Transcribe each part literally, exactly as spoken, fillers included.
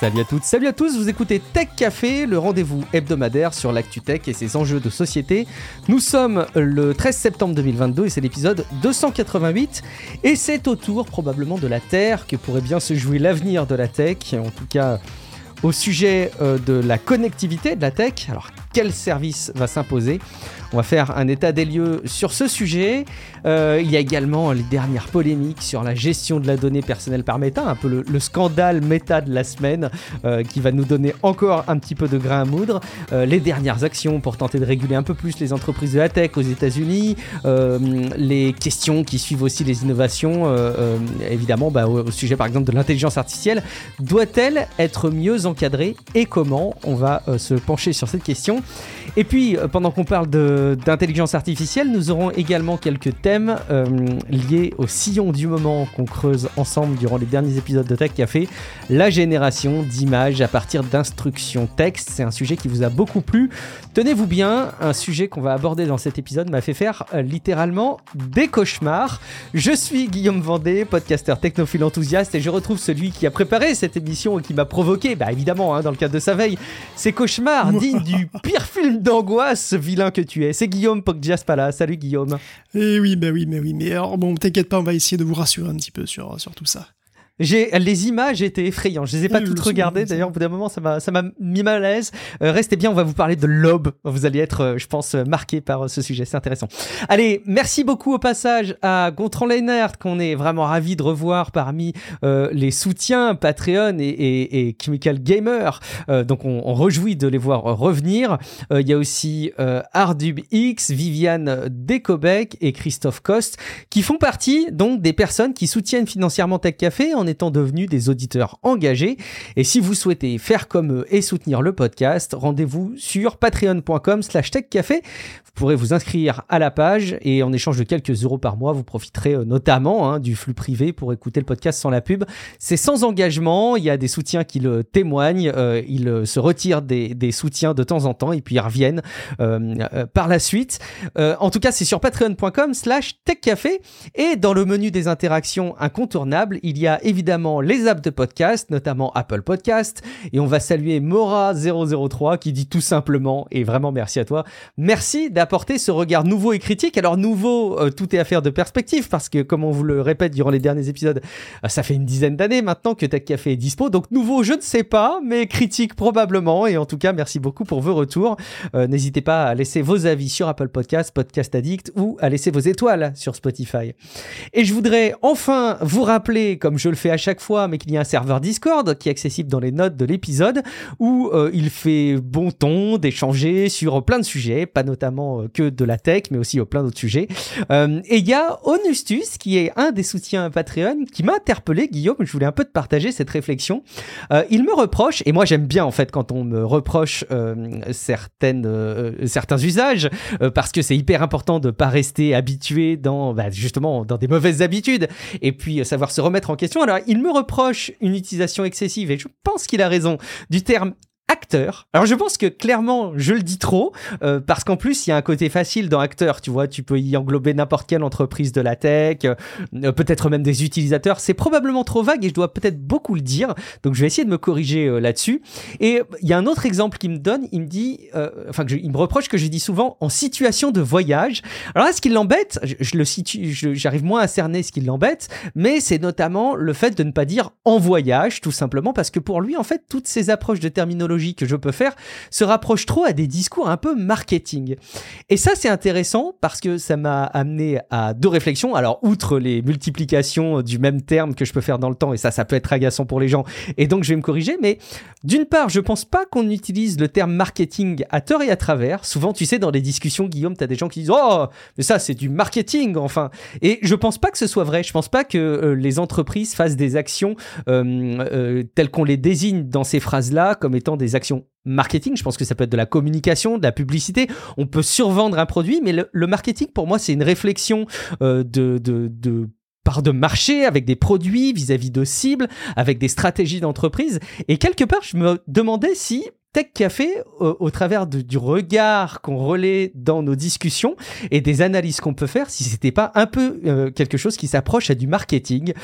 Salut à toutes, salut à tous, vous écoutez Tech Café, le rendez-vous hebdomadaire sur l'actu tech et ses enjeux de société. Nous sommes le treize septembre deux mille vingt-deux et c'est l'épisode deux cent quatre-vingt-huit et c'est au tour probablement de la Terre que pourrait bien se jouer l'avenir de la tech, en tout cas au sujet euh, de la connectivité de la tech. Alors quel service va s'imposer ? On va faire un état des lieux sur ce sujet. Euh, il y a également les dernières polémiques sur la gestion de la donnée personnelle par Meta, un peu le, le scandale Meta de la semaine euh, qui va nous donner encore un petit peu de grain à moudre. Euh, les dernières actions pour tenter de réguler un peu plus les entreprises de la tech aux États-Unis. Euh, les questions qui suivent aussi les innovations, euh, euh, évidemment bah, au, au sujet par exemple de l'intelligence artificielle. Doit-elle être mieux encadrée et comment ? On va euh, se pencher sur cette question. Et puis, euh, pendant qu'on parle de d'intelligence artificielle, nous aurons également quelques thèmes euh, liés au sillon du moment qu'on creuse ensemble durant les derniers épisodes de Tech Café, la génération d'images à partir d'instructions texte. C'est un sujet qui vous a beaucoup plu. Tenez-vous bien, un sujet qu'on va aborder dans cet épisode m'a fait faire euh, littéralement des cauchemars. Je suis Guillaume Vendée, podcasteur technophile enthousiaste, et je retrouve celui qui a préparé cette émission et qui m'a provoqué, bah évidemment, hein, dans le cadre de sa veille, ces cauchemars dignes du pire film d'angoisse, vilain que tu es. C'est Guillaume Poggiaspala. Salut Guillaume. Eh oui, bah oui, bah oui, mais alors bon, t'inquiète pas, on va essayer de vous rassurer un petit peu sur, sur tout ça. J'ai, les images étaient effrayantes. Je les ai pas oui, toutes regardées. D'ailleurs, au bout d'un moment, ça m'a, ça m'a mis mal à l'aise. Euh, restez bien, on va vous parler de l'aube. Vous allez être, euh, je pense, marqué par euh, ce sujet. C'est intéressant. Allez, merci beaucoup au passage à Gontran Leinert, qu'on est vraiment ravis de revoir parmi euh, les soutiens Patreon et, et, et Chemical Gamer. Euh, donc, on, on réjouit de les voir revenir. Il euh, y a aussi euh, ArdubX, Viviane Descobec et Christophe Coste, qui font partie donc des personnes qui soutiennent financièrement Tech Café en étant devenus des auditeurs engagés. Et si vous souhaitez faire comme eux et soutenir le podcast, rendez-vous sur patreon.com slash techcafé. Vous pourrez vous inscrire à la page et en échange de quelques euros par mois, vous profiterez notamment hein, du flux privé pour écouter le podcast sans la pub. C'est sans engagement, il y a des soutiens qui le témoignent, euh, ils se retirent des, des soutiens de temps en temps et puis ils reviennent euh, euh, par la suite. Euh, en tout cas, c'est sur patreon.com slash techcafé et dans le menu des interactions incontournables, il y a évidemment les apps de podcast, notamment Apple Podcast. Et on va saluer Mora zéro zéro trois qui dit tout simplement, et vraiment merci à toi, merci d'apporter ce regard nouveau et critique. Alors nouveau, euh, tout est affaire de perspective parce que comme on vous le répète durant les derniers épisodes, euh, ça fait une dizaine d'années maintenant que Tech Café est dispo. Donc nouveau, je ne sais pas, mais critique probablement. Et en tout cas, merci beaucoup pour vos retours. Euh, n'hésitez pas à laisser vos avis sur Apple Podcast, Podcast Addict ou à laisser vos étoiles sur Spotify. Et je voudrais enfin vous rappeler, comme je le fais à chaque fois, mais qu'il y a un serveur Discord qui est accessible dans les notes de l'épisode où euh, il fait bon ton d'échanger sur plein de sujets, pas notamment euh, que de la tech, mais aussi euh, plein d'autres sujets. Euh, et il y a Onustus qui est un des soutiens Patreon qui m'a interpellé, Guillaume, je voulais un peu te partager cette réflexion. Euh, il me reproche, et moi j'aime bien en fait quand on me reproche euh, certaines, euh, certains usages, euh, parce que c'est hyper important de pas rester habitué dans, bah, justement, dans des mauvaises habitudes, et puis euh, savoir se remettre en question. Alors, il me reproche une utilisation excessive, et je pense qu'il a raison, du terme acteur. Alors je pense que clairement je le dis trop euh, parce qu'en plus il y a un côté facile dans acteur, tu vois, tu peux y englober n'importe quelle entreprise de la tech, euh, peut-être même des utilisateurs. C'est probablement trop vague et je dois peut-être beaucoup le dire, donc je vais essayer de me corriger euh, là-dessus. Et il y a un autre exemple qu'il me donne, il me dit euh, enfin que je, il me reproche que je dis souvent en situation de voyage. Alors là, ce qui l'embête, je, je le situe, je, j'arrive moins à cerner ce qui l'embête, mais c'est notamment le fait de ne pas dire en voyage, tout simplement parce que pour lui en fait toutes ces approches de terminologie que je peux faire se rapproche trop à des discours un peu marketing. Et ça, c'est intéressant parce que ça m'a amené à deux réflexions. Alors, outre les multiplications du même terme que je peux faire dans le temps, et ça, ça peut être agaçant pour les gens, et donc je vais me corriger, mais d'une part, je pense pas qu'on utilise le terme marketing à tort et à travers. Souvent, tu sais, dans les discussions, Guillaume, t'as des gens qui disent « Oh, mais ça, c'est du marketing, enfin !» Et je pense pas que ce soit vrai. Je pense pas que euh, les entreprises fassent des actions euh, euh, telles qu'on les désigne dans ces phrases-là comme étant des actions marketing. Je pense que ça peut être de la communication, de la publicité. On peut survendre un produit, mais le, le marketing, pour moi, c'est une réflexion euh, de, de, de part de marché avec des produits vis-à-vis de cibles, avec des stratégies d'entreprise. Et quelque part, je me demandais si Tech Café, euh, au travers de, du regard qu'on relaie dans nos discussions et des analyses qu'on peut faire, si c'était pas un peu euh, quelque chose qui s'approche à du marketing.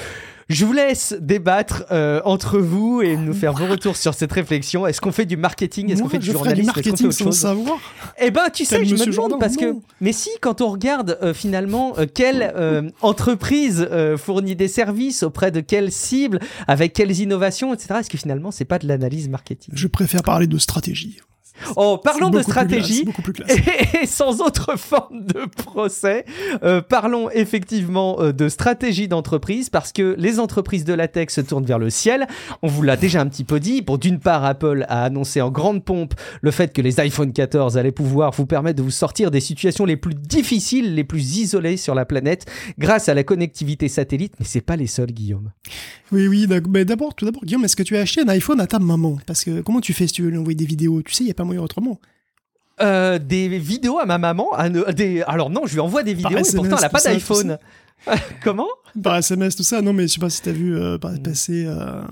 Je vous laisse débattre euh, entre vous et nous faire vos retours sur cette réflexion. Est-ce qu'on fait du marketing? Est-ce Moi, qu'on fait du je ferais journalisme? du Est-ce qu'on fait marketing autre sans chose? savoir. Eh ben, tu sais que je me Monsieur demande Jourdan, parce que... non. Mais si, quand on regarde euh, finalement euh, quelle euh, entreprise euh, fournit des services, auprès de quelles cibles, avec quelles innovations, et cetera, est-ce que finalement, c'est pas de l'analyse marketing? Je préfère parler de stratégie. Oh, parlons de stratégie et, et sans autre forme de procès, euh, parlons effectivement euh, de stratégie d'entreprise parce que les entreprises de la tech se tournent vers le ciel. On vous l'a déjà un petit peu dit. Bon, d'une part, Apple a annoncé en grande pompe le fait que les iPhone quatorze allaient pouvoir vous permettre de vous sortir des situations les plus difficiles, les plus isolées sur la planète grâce à la connectivité satellite. Mais c'est pas les seuls, Guillaume. Oui, oui. Mais d'abord, tout d'abord, Guillaume, est-ce que tu as acheté un iPhone à ta maman? Parce que comment tu fais si tu veux lui envoyer des vidéos? Tu sais, il n'y a pas moyen autrement. Euh, des vidéos à ma maman à ne, des... Alors non, je lui envoie des vidéos et pourtant elle n'a pas d'iPhone. Comment? Par S M S, tout ça. Non, mais je sais pas si tu as vu euh, passer... Euh...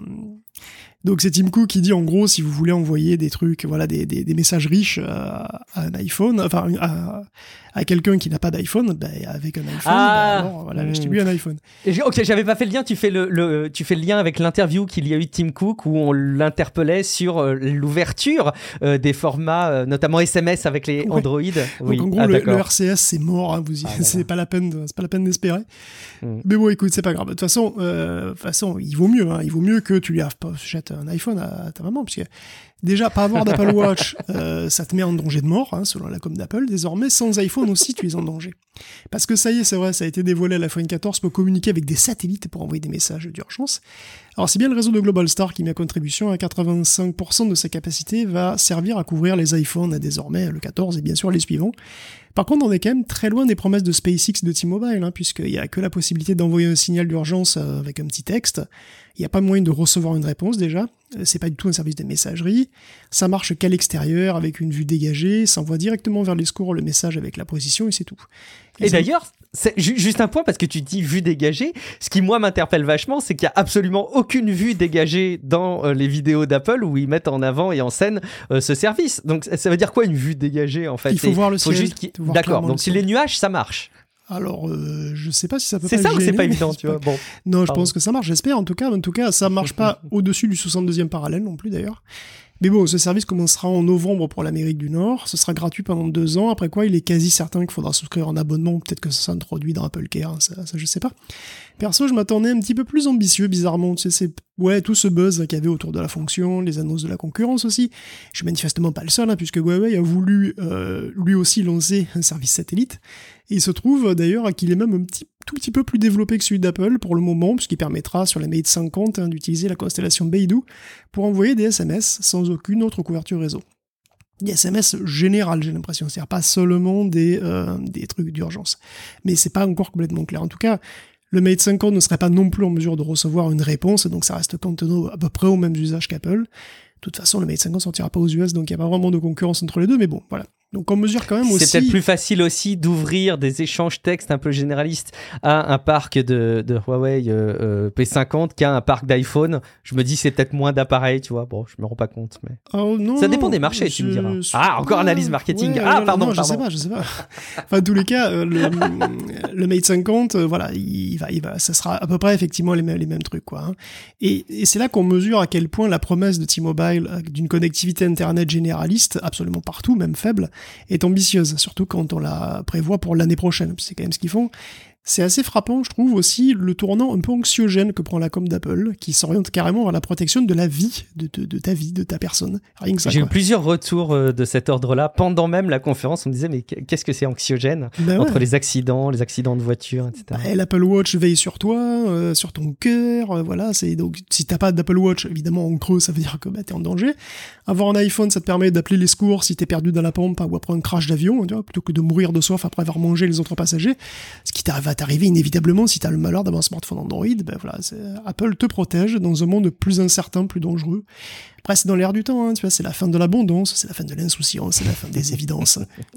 Donc c'est Tim Cook qui dit en gros si vous voulez envoyer des trucs, voilà, des, des, des messages riches à, à un iPhone, enfin à, à quelqu'un qui n'a pas d'iPhone, bah, avec un iPhone, ah, bah, alors voilà, mmh. achetez-lui un iPhone. Et ok, j'avais pas fait le lien. Tu fais le, le tu fais le lien avec l'interview qu'il y a eu de Tim Cook où on l'interpellait sur euh, l'ouverture euh, des formats, euh, notamment S M S avec les ouais. Android. Donc oui. en gros ah, le, le R C S c'est mort, hein, vous y... ah, c'est pas la peine, de... c'est pas la peine d'espérer. Mmh. Mais bon, écoute, c'est pas grave. De toute façon, euh, de toute façon, il vaut mieux, hein, il vaut mieux que tu lui achètes un iPhone à ta maman, parce que déjà, pas avoir d'Apple Watch, euh, ça te met en danger de mort, hein, selon la com d'Apple. Désormais, sans iPhone aussi, tu es en danger. Parce que ça y est, c'est vrai, ça a été dévoilé à l'iPhone quatorze pour communiquer avec des satellites pour envoyer des messages d'urgence. Alors, c'est bien le réseau de Globalstar qui met à contribution à quatre-vingt-cinq pour cent de sa capacité va servir à couvrir les iPhones désormais, le quatorze et bien sûr les suivants. Par contre, on est quand même très loin des promesses de SpaceX de T-Mobile, hein, puisqu'il n'y a que la possibilité d'envoyer un signal d'urgence euh, avec un petit texte. Il n'y a pas moyen de recevoir une réponse déjà. Euh, c'est pas du tout un service de messagerie. Ça marche qu'à l'extérieur avec une vue dégagée. Ça envoie directement vers les secours le message avec la position et c'est tout. Et, et d'ailleurs, c'est ju- juste un point parce que tu dis vue dégagée. Ce qui moi m'interpelle vachement, c'est qu'il n'y a absolument aucune vue dégagée dans euh, les vidéos d'Apple où ils mettent en avant et en scène euh, ce service. Donc ça veut dire quoi une vue dégagée en fait? Il faut c'est, voir le ciel. Juste qu'il... D'accord. Donc si les nuages, ça marche. Alors, euh, je sais pas si ça peut c'est pas ça gêner, ou c'est pas évident, tu vois. Bon. Non, je Pardon. pense que ça marche, j'espère. En tout cas, en tout cas, ça marche pas au-dessus du soixante-deuxième parallèle non plus d'ailleurs. Mais bon, ce service commencera en novembre pour l'Amérique du Nord. Ce sera gratuit pendant deux ans. Après quoi, il est quasi certain qu'il faudra souscrire en abonnement. Peut-être que ça s'introduit dans Apple Care. Hein, ça, ça, je sais pas. Perso, je m'attendais un petit peu plus ambitieux, bizarrement. Tu sais, c'est ouais, tout ce buzz qu'il y avait autour de la fonction, les annonces de la concurrence aussi. Je suis manifestement pas le seul, hein, puisque Huawei a voulu euh, lui aussi lancer un service satellite. Et il se trouve d'ailleurs qu'il est même un petit, tout petit peu plus développé que celui d'Apple pour le moment, puisqu'il permettra sur la Mate cinquante hein, d'utiliser la constellation Beidou pour envoyer des S M S sans aucune autre couverture réseau. Des S M S générales, j'ai l'impression, c'est-à-dire pas seulement des, euh, des trucs d'urgence. Mais c'est pas encore complètement clair. En tout cas, le Mate cinquante ne serait pas non plus en mesure de recevoir une réponse, donc ça reste cantonné à peu près aux mêmes usages qu'Apple. De toute façon, le Mate cinquante sortira pas aux U S, donc il n'y a pas vraiment de concurrence entre les deux, mais bon, voilà. Donc on mesure quand même c'est aussi... C'est peut-être plus facile aussi d'ouvrir des échanges textes un peu généralistes à un parc de, de Huawei euh, euh, P cinquante qu'à un parc d'iPhone. Je me dis c'est peut-être moins d'appareils, tu vois. Bon, je me rends pas compte, mais... Oh, non, ça dépend des marchés, je... tu me diras. Ah, encore analyse marketing. Ouais, ah, non, pardon, non, pardon. Je sais pas, je sais pas. Enfin, en tous les cas, euh, le, le Mate cinquante, euh, voilà, il va, il va, ça sera à peu près effectivement les mêmes, les mêmes trucs, quoi. Hein. Et, et c'est là qu'on mesure à quel point la promesse de T-Mobile d'une connectivité Internet généraliste, absolument partout, même faible, est ambitieuse. Surtout quand on la prévoit pour l'année prochaine, c'est quand même ce qu'ils font. C'est assez frappant, je trouve, aussi le tournant un peu anxiogène que prend la com d'Apple, qui s'oriente carrément vers la protection de la vie, de, de, de ta vie, de ta personne. Rien que ça, J'ai quoi. eu plusieurs retours euh, de cet ordre-là. Pendant même la conférence, on me disait, mais qu'est-ce que c'est anxiogène ben entre ouais. les accidents, les accidents de voiture, et cetera. Bah, L'Apple Watch veille sur toi, euh, sur ton cœur, euh, voilà. C'est, donc, si t'as pas d'Apple Watch, évidemment, en creux, ça veut dire que bah, t'es en danger. Avoir un iPhone, ça te permet d'appeler les secours si t'es perdu dans la pampa ou après un crash d'avion, tu vois, plutôt que de mourir de soif après avoir mangé les autres passagers. Ce qui va t'arriver inévitablement si t'as le malheur d'avoir un smartphone Android, ben voilà, c'est, Apple te protège dans un monde plus incertain, plus dangereux. Après, c'est dans l'air du temps, hein, tu vois, c'est la fin de l'abondance, c'est la fin de l'insouciance, c'est la fin des évidences.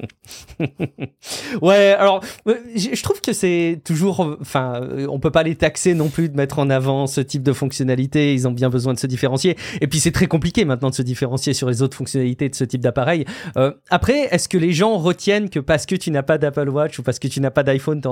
Ouais, alors, je trouve que c'est toujours, enfin, on peut pas les taxer non plus de mettre en avant ce type de fonctionnalité, ils ont bien besoin de se différencier, et puis c'est très compliqué maintenant de se différencier sur les autres fonctionnalités de ce type d'appareil. Euh, après, est-ce que les gens retiennent que parce que tu n'as pas d'Apple Watch ou parce que tu n'as pas d'iPhone, t'es en danger de mort?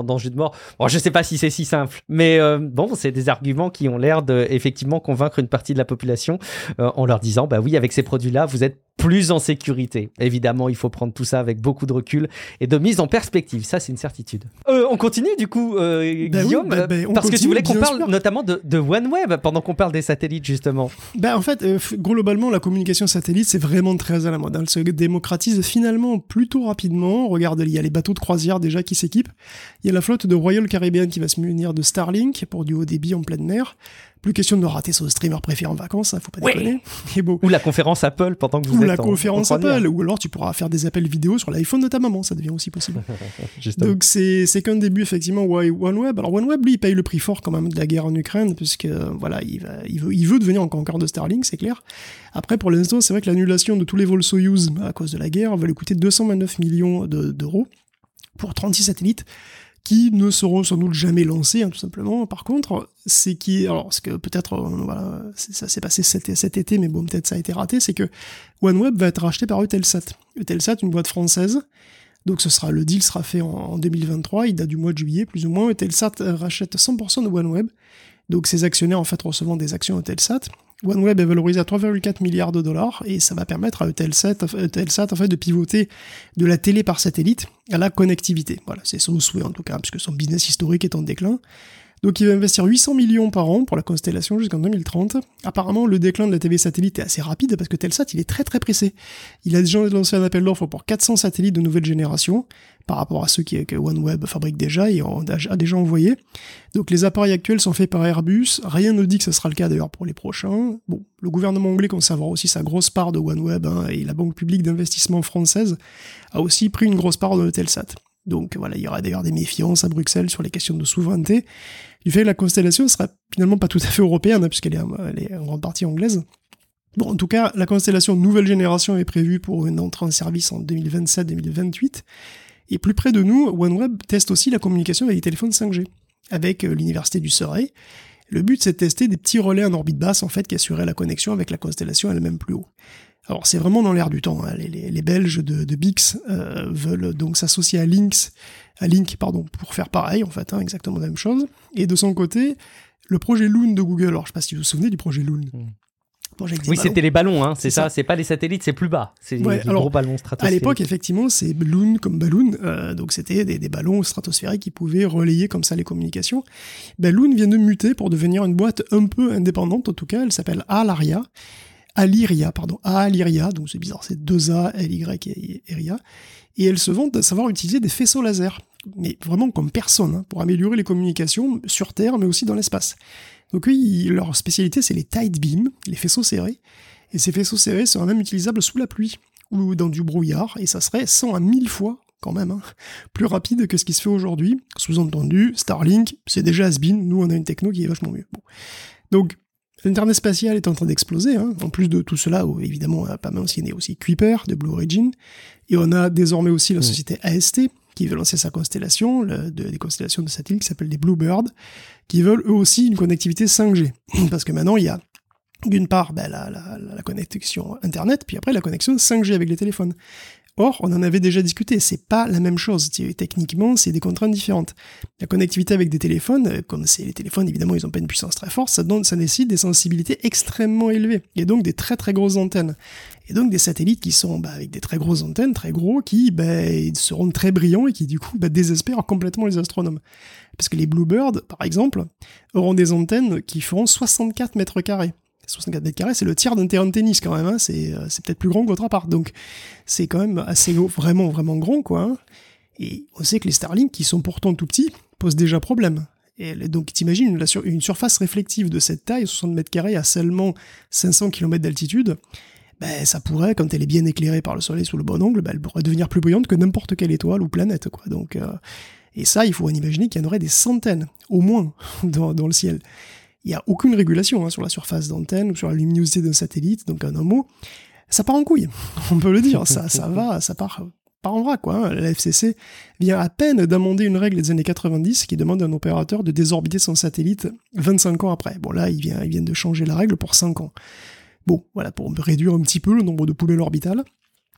Alors, bon, je sais pas si c'est si simple, mais euh, bon, c'est des arguments qui ont l'air de effectivement convaincre une partie de la population euh, en leur disant, bah oui, avec ces produits-là, vous êtes plus en sécurité. Évidemment, il faut prendre tout ça avec beaucoup de recul et de mise en perspective. Ça, c'est une certitude. Euh, on continue du coup, euh, bah Guillaume, oui, bah, bah, parce continue, que tu voulais qu'on parle sûr. notamment de, de OneWeb pendant qu'on parle des satellites, justement. Bah, en fait, euh, globalement, la communication satellite, c'est vraiment très à la mode. Elle se démocratise finalement plutôt rapidement. Regarde, il y a les bateaux de croisière déjà qui s'équipent. Il y a la flotte de Royal Caribbean qui va se munir de Starlink pour du haut débit en pleine mer. Plus question de rater son streamer préféré en vacances, hein, faut pas déconner. Ouais. Bon. Ou la conférence Apple pendant que vous ou êtes la en, conférence en Apple, ou alors tu pourras faire des appels vidéo sur l'iPhone de ta maman, ça devient aussi possible. Donc c'est, c'est qu'un début effectivement OneWeb. Alors OneWeb, lui, il paye le prix fort quand même de la guerre en Ukraine, puisque voilà, il, va, il, veut, il veut devenir encore encore de Starlink, c'est clair. Après, pour l'instant, c'est vrai que l'annulation de tous les vols Soyuz à cause de la guerre va lui coûter deux cent vingt-neuf millions de, d'euros pour trente-six satellites, qui ne seront sans doute jamais lancés, hein, tout simplement. Par contre, c'est qui, alors, ce que peut-être, euh, voilà, ça s'est passé cet, cet été, mais bon, peut-être ça a été raté, c'est que OneWeb va être racheté par Eutelsat. Eutelsat, une boîte française. Donc, ce sera, le deal sera fait en, en deux mille vingt-trois, il date du mois de juillet, plus ou moins. Eutelsat rachète cent pour cent de OneWeb. Donc, ces actionnaires, en fait, recevant des actions Eutelsat. OneWeb est valorisé à trois virgule quatre milliards de dollars et ça va permettre à Eutelsat, Eutelsat en fait, de pivoter de la télé par satellite à la connectivité. Voilà, c'est son souhait en tout cas, puisque son business historique est en déclin. Donc il va investir huit cents millions par an pour la constellation jusqu'en deux mille trente. Apparemment, le déclin de la T V satellite est assez rapide parce que Telsat, il est très très pressé. Il a déjà lancé un appel d'offres pour quatre cents satellites de nouvelle génération par rapport à ceux qui, que OneWeb fabrique déjà et a déjà envoyé. Donc les appareils actuels sont faits par Airbus. Rien ne dit que ce sera le cas d'ailleurs pour les prochains. Bon, le gouvernement anglais conservera aussi sa grosse part de OneWeb, hein, et la Banque publique d'investissement française a aussi pris une grosse part de Telsat. Donc voilà, il y aura d'ailleurs des méfiances à Bruxelles sur les questions de souveraineté, du fait que la constellation ne sera finalement pas tout à fait européenne, hein, puisqu'elle est, elle est en grande partie anglaise. Bon, en tout cas, la constellation nouvelle génération est prévue pour une entrée en service en deux mille vingt-sept deux mille vingt-huit, et plus près de nous, OneWeb teste aussi la communication avec les téléphones cinq G, avec euh, l'université du Surrey. Le but, c'est de tester des petits relais en orbite basse, en fait, qui assuraient la connexion avec la constellation elle-même plus haut. Alors c'est vraiment dans l'air du temps, hein. les, les, les Belges de, de Bix euh, veulent donc s'associer à Lynx, à Link pardon, pour faire pareil en fait, hein, exactement la même chose. Et de son côté, le projet Loon de Google, alors je sais pas si vous vous souvenez du projet Loon. Mmh. Oui, ballons. C'était les ballons, hein, c'est, c'est ça, ça. C'est pas les satellites, c'est plus bas, c'est ouais, les alors, gros ballons stratosphériques. À l'époque, effectivement, c'est Loon comme ballon, euh, donc c'était des, des ballons stratosphériques qui pouvaient relayer comme ça les communications. Ben, Loon vient de muter pour devenir une boîte un peu indépendante, en tout cas, elle s'appelle Alaria. Aliria, pardon, Aliria, donc c'est bizarre, c'est deux A, L Y et Ria, et elles se vantent de savoir utiliser des faisceaux laser, mais vraiment comme personne, hein, pour améliorer les communications sur Terre, mais aussi dans l'espace. Donc oui, leur spécialité, c'est les tight beams, les faisceaux serrés, et ces faisceaux serrés seraient même utilisables sous la pluie, ou dans du brouillard, et ça serait cent à mille fois, quand même, hein, plus rapide que ce qui se fait aujourd'hui. Sous-entendu, Starlink, c'est déjà has-been, nous on a une techno qui est vachement mieux. Bon. Donc, l'Internet spatial est en train d'exploser, hein. En plus de tout cela, évidemment, on a pas mentionné aussi Kuiper de Blue Origin, et on a désormais aussi la société A S T qui veut lancer sa constellation, le, de, des constellations de satellites qui s'appellent les Bluebird, qui veulent eux aussi une connectivité cinq G, parce que maintenant il y a d'une part ben, la, la, la connexion Internet, puis après la connexion cinq G avec les téléphones. Or, on en avait déjà discuté, c'est pas la même chose. Techniquement, c'est des contraintes différentes. La connectivité avec des téléphones, comme c'est les téléphones, évidemment, ils ont pas une puissance très forte, ça, donne, ça nécessite des sensibilités extrêmement élevées, et donc des très très grosses antennes. Et donc des satellites qui sont bah, avec des très grosses antennes, très gros, qui bah, seront très brillants et qui du coup bah, désespèrent complètement les astronomes. Parce que les Bluebird, par exemple, auront des antennes qui feront soixante-quatre mètres carrés. soixante-quatre mètres carrés, c'est le tiers d'un terrain de tennis quand même, hein. c'est, euh, c'est peut-être plus grand que votre appart, donc c'est quand même assez gros, vraiment vraiment grand quoi. Hein. Et on sait que les Starlink, qui sont pourtant tout petits, posent déjà problème. Et donc t'imagines une, sur, une surface réflective de cette taille, soixante mètres carrés à seulement cinq cents kilomètres d'altitude, ben ça pourrait, quand elle est bien éclairée par le soleil sous le bon angle, ben, elle pourrait devenir plus brillante que n'importe quelle étoile ou planète quoi. Donc, euh, et ça, il faut en imaginer qu'il y en aurait des centaines, au moins, dans, dans le ciel. Il n'y a aucune régulation hein, sur la surface d'antenne ou sur la luminosité d'un satellite, donc en un mot, ça part en couille, on peut le dire, ça, ça va, ça part, part en vrac, quoi. Hein. La F C C vient à peine d'amender une règle des années quatre-vingt-dix qui demande à un opérateur de désorbiter son satellite vingt-cinq ans après. Bon là, ils viennent, ils viennent de changer la règle pour cinq ans. Bon, voilà, pour réduire un petit peu le nombre de poubelles orbitales.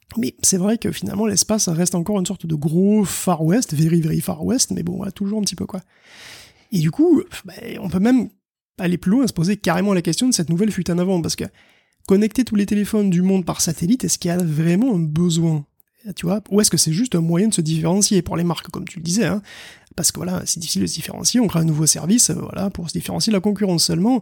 Mais c'est vrai que finalement, l'espace ça reste encore une sorte de gros Far West, very very Far West, mais bon, voilà, toujours un petit peu quoi. Et du coup, bah, on peut même aller plus loin, se poser carrément la question de cette nouvelle fuite en avant, parce que connecter tous les téléphones du monde par satellite, est-ce qu'il y a vraiment un besoin ? Tu vois, ou est-ce que c'est juste un moyen de se différencier pour les marques, comme tu le disais, hein ? Parce que voilà, c'est difficile de se différencier, on crée un nouveau service, euh, voilà, pour se différencier de la concurrence seulement.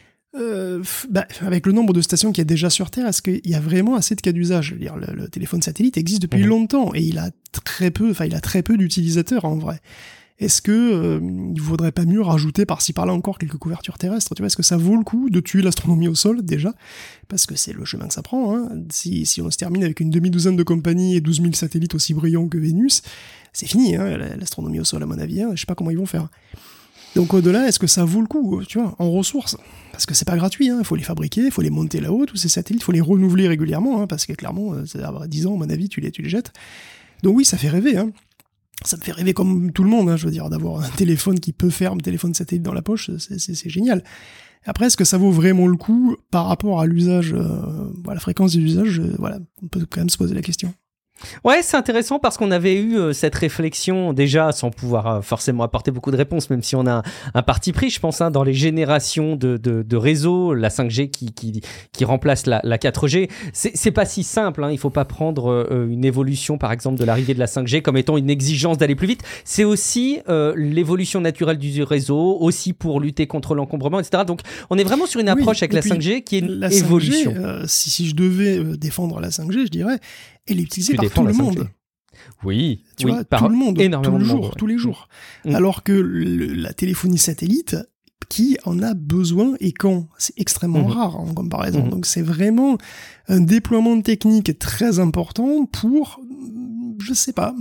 Euh, bah, avec le nombre de stations qu'il y a déjà sur Terre, est-ce qu'il y a vraiment assez de cas d'usage ? Je veux dire, le, le téléphone satellite existe depuis mmh. longtemps et il a très peu, enfin il a très peu d'utilisateurs en vrai. Est-ce que euh, il vaudrait pas mieux rajouter par-ci par-là encore quelques couvertures terrestres ? Tu vois, est-ce que ça vaut le coup de tuer l'astronomie au sol déjà ? Parce que c'est le chemin que ça prend. Hein. Si, si on se termine avec une demi-douzaine de compagnies et douze mille satellites aussi brillants que Vénus, c'est fini, hein, l'astronomie au sol à mon avis. Hein, je sais pas comment ils vont faire. Donc au-delà, est-ce que ça vaut le coup, tu vois, en ressources ? Parce que c'est pas gratuit, il hein, faut les fabriquer, il faut les monter là-haut, tous ces satellites, il faut les renouveler régulièrement, hein, parce que clairement, c'est à dix ans, à mon avis, tu les, tu les jettes. Donc oui, ça fait rêver, hein. Ça me fait rêver comme tout le monde, hein, je veux dire, d'avoir un téléphone qui peut faire un téléphone satellite dans la poche, c'est, c'est, c'est génial. Après, est-ce que ça vaut vraiment le coup par rapport à l'usage, euh, à la fréquence des usages, euh, voilà, on peut quand même se poser la question. Ouais, c'est intéressant parce qu'on avait eu euh, cette réflexion déjà sans pouvoir euh, forcément apporter beaucoup de réponses, même si on a un, un parti pris, je pense, hein, dans les générations de, de, de réseaux, la cinq G qui, qui, qui remplace la, la quatre G. C'est, c'est pas si simple, hein, il faut pas prendre euh, une évolution, par exemple, de l'arrivée de la cinq G comme étant une exigence d'aller plus vite. C'est aussi euh, l'évolution naturelle du réseau, aussi pour lutter contre l'encombrement, et cetera. Donc, on est vraiment sur une approche oui, avec la cinq G qui est une la évolution. cinq G, euh, si, si je devais euh, défendre la cinq G, je dirais... Elle est utilisée par tout le monde. Oui, tu oui, vois, par tout le monde, énormément tout le de jour, monde, ouais. tous les jours. Mmh. Alors que le, la téléphonie satellite, qui en a besoin et quand ? C'est extrêmement mmh. rare en comparaison. Mmh. Donc c'est vraiment un déploiement technique très important pour, je sais pas...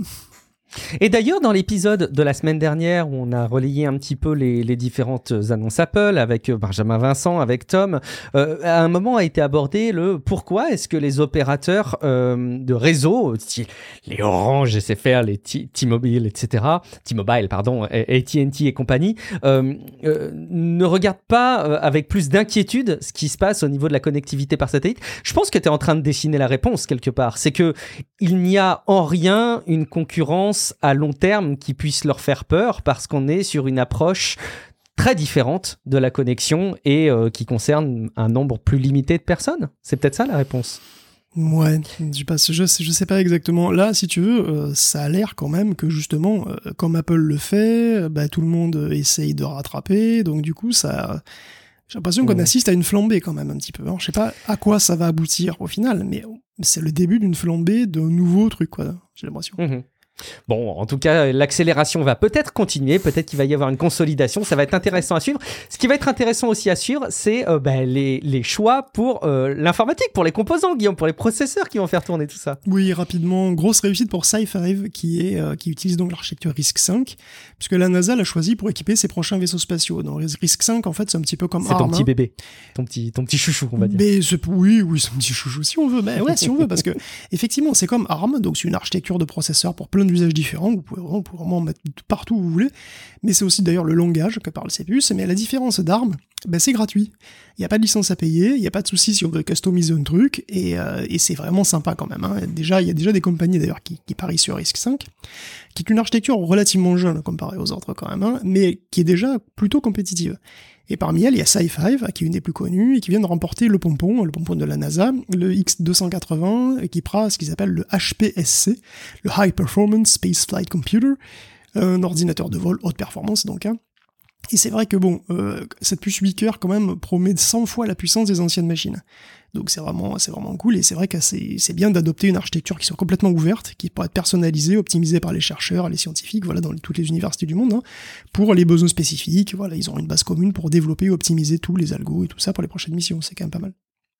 Et d'ailleurs, dans l'épisode de la semaine dernière où on a relayé un petit peu les, les différentes annonces Apple avec Benjamin Vincent, avec Tom, euh, à un moment a été abordé le pourquoi est-ce que les opérateurs euh, de réseau, les Orange, S F R, les T- T-Mobile, et cetera, T-Mobile, pardon, et A T and T et compagnie, euh, euh, ne regardent pas euh, avec plus d'inquiétude ce qui se passe au niveau de la connectivité par satellite. Je pense que tu es en train de dessiner la réponse quelque part. C'est que il n'y a en rien une concurrence à long terme qui puisse leur faire peur parce qu'on est sur une approche très différente de la connexion et euh, qui concerne un nombre plus limité de personnes. C'est peut-être ça la réponse. Ouais, je passe, je sais, je sais pas exactement. Là, si tu veux, euh, ça a l'air quand même que justement, euh, comme Apple le fait, bah, tout le monde essaye de rattraper, donc du coup, ça... J'ai l'impression qu'on mmh. assiste à une flambée quand même un petit peu. Hein. Je sais pas à quoi ça va aboutir au final, mais c'est le début d'une flambée d'un nouveau truc, quoi. J'ai l'impression. Mmh. Bon, en tout cas, l'accélération va peut-être continuer, peut-être qu'il va y avoir une consolidation, ça va être intéressant à suivre. Ce qui va être intéressant aussi à suivre, c'est euh, bah, les, les choix pour euh, l'informatique, pour les composants, Guillaume, pour les processeurs qui vont faire tourner tout ça. Oui, rapidement, grosse réussite pour SiFive, qui, est, euh, qui utilise donc l'architecture RISC cinq, puisque la NASA l'a choisi pour équiper ses prochains vaisseaux spatiaux. Donc RISC cinq, en fait, c'est un petit peu comme c'est ARM. C'est ton petit hein. bébé, ton petit, ton petit chouchou, on va dire. Mais c'est, oui, oui, c'est un petit chouchou, si on veut. Mais ouais, si on veut, parce que effectivement, c'est comme ARM, donc c'est une architecture de processeurs pour plein d'usages différents. Vous pouvez vraiment, vous pouvez vraiment en mettre partout où vous voulez, mais c'est aussi d'ailleurs le langage que parle C P U. Mais à la différence d'ARM, ben c'est gratuit. Il n'y a pas de licence à payer, il n'y a pas de souci si on veut customiser un truc, et, euh, et c'est vraiment sympa quand même. Hein. Déjà, il y a déjà des compagnies d'ailleurs qui, qui parient sur RISC cinq, qui est une architecture relativement jeune comparée aux autres quand même, hein, mais qui est déjà plutôt compétitive. Et parmi elles, il y a SiFive, qui est une des plus connues, et qui vient de remporter le pompon, le pompon de la NASA, le X deux cent quatre-vingts, qui prend ce qu'ils appellent le H P S C, le High Performance Space Flight Computer, un ordinateur de vol haute performance donc. Hein. Et c'est vrai que bon, euh, cette puce huit cœurs quand même promet cent fois la puissance des anciennes machines. Donc c'est vraiment, c'est vraiment cool, et c'est vrai que c'est, c'est bien d'adopter une architecture qui soit complètement ouverte, qui pourra être personnalisée, optimisée par les chercheurs, les scientifiques, voilà, dans les, toutes les universités du monde, hein, pour les besoins spécifiques. Voilà, ils auront une base commune pour développer et optimiser tous les algos et tout ça pour les prochaines missions. C'est quand même pas mal.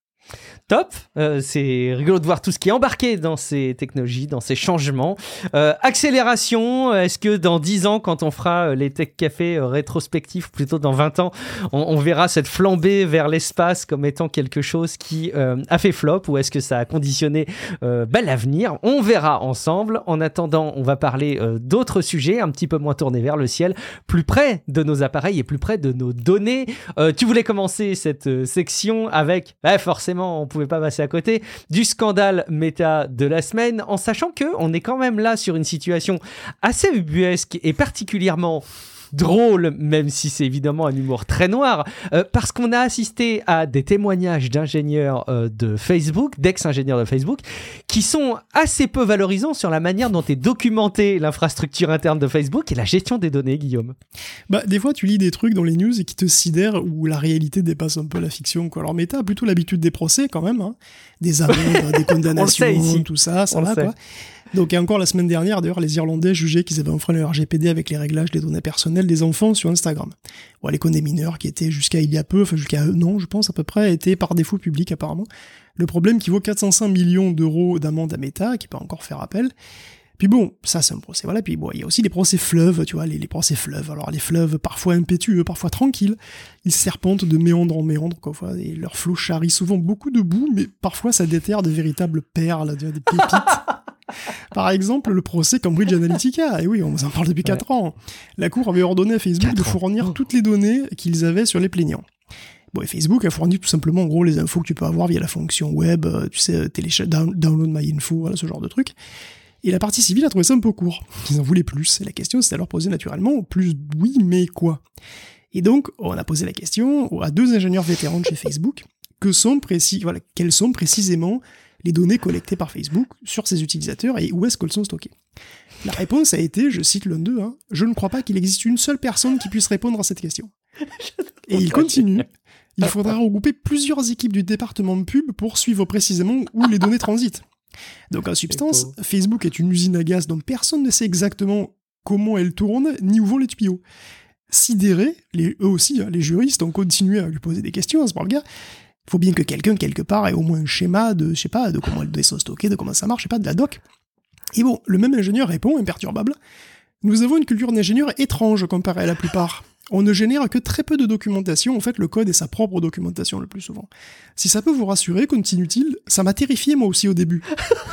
Top, euh, c'est rigolo de voir tout ce qui est embarqué dans ces technologies, dans ces changements. Euh, accélération, est-ce que dans dix ans, quand on fera les Tech Cafés euh, rétrospectifs, ou plutôt dans vingt ans, on, on verra cette flambée vers l'espace comme étant quelque chose qui euh, a fait flop, ou est-ce que ça a conditionné euh, bah, l'avenir ? On verra ensemble. En attendant, on va parler euh, d'autres sujets, un petit peu moins tournés vers le ciel, plus près de nos appareils et plus près de nos données. Euh, tu voulais commencer cette euh, section avec, bah, forcément, forcément, on pouvait pas passer à côté du scandale méta de la semaine, en sachant que on est quand même là sur une situation assez ubuesque et particulièrement drôle, même si c'est évidemment un humour très noir, euh, parce qu'on a assisté à des témoignages d'ingénieurs euh, de Facebook, d'ex-ingénieurs de Facebook, qui sont assez peu valorisants sur la manière dont est documentée l'infrastructure interne de Facebook et la gestion des données, Guillaume. Bah, des fois, tu lis des trucs dans les news et qui te sidèrent où la réalité dépasse un peu la fiction, quoi. Alors, Meta a plutôt l'habitude des procès, quand même, hein. Des amendes, des condamnations, tout ça, ça On va, quoi. Donc, et encore la semaine dernière, d'ailleurs, les Irlandais jugeaient qu'ils avaient enfreint le R G P D avec les réglages des données personnelles des enfants sur Instagram. Bon, les comptes des mineurs qui étaient jusqu'à il y a peu, enfin jusqu'à un an, je pense à peu près, étaient par défaut publics apparemment. Le problème qui vaut quatre cent cinq millions d'euros d'amende à Meta, qui peut encore faire appel. Puis bon, ça c'est un procès, voilà. Puis bon, il y a aussi les procès fleuves, tu vois, les, les procès fleuves. Alors les fleuves, parfois impétueux, parfois tranquilles, ils serpentent de méandre en méandre, quoi, et leur flot charrie souvent beaucoup de boue, mais parfois ça déterre de véritables perles, tu vois, des pépites. Par exemple, le procès Cambridge Analytica, et oui, on vous en parle depuis quatre ouais. ans. La Cour avait ordonné à Facebook de fournir ans. toutes les données qu'ils avaient sur les plaignants. Bon, et Facebook a fourni tout simplement, en gros, les infos que tu peux avoir via la fonction web, tu sais, télécha- down- download my info, voilà, ce genre de truc. Et la partie civile a trouvé ça un peu court. Ils en voulaient plus. Et la question, c'était alors posée naturellement, plus oui, mais quoi ? Et donc, on a posé la question à deux ingénieurs vétérans de chez Facebook, que sont précis, voilà, quelles sont précisément les données collectées par Facebook sur ses utilisateurs et où est-ce qu'elles sont stockées. La réponse a été, je cite l'un d'eux, hein, « Je ne crois pas qu'il existe une seule personne qui puisse répondre à cette question. » Et il continue. « Il faudra regrouper plusieurs équipes du département de pub pour suivre précisément où les données transitent. » Donc en substance, Facebook est une usine à gaz dont personne ne sait exactement comment elle tourne ni où vont les tuyaux. Sidérés, les, eux aussi, hein, les juristes ont continué à lui poser des questions à ce brave gars. Il faut bien que quelqu'un, quelque part, ait au moins un schéma de, je sais pas, de comment les données sont stockées, de comment ça marche, je sais pas, de la doc. Et bon, le même ingénieur répond, imperturbable, « Nous avons une culture d'ingénieur étrange comparée à la plupart. On ne génère que très peu de documentation, en fait, le code est sa propre documentation le plus souvent. Si ça peut vous rassurer, continue-t-il, ça m'a terrifié moi aussi au début. »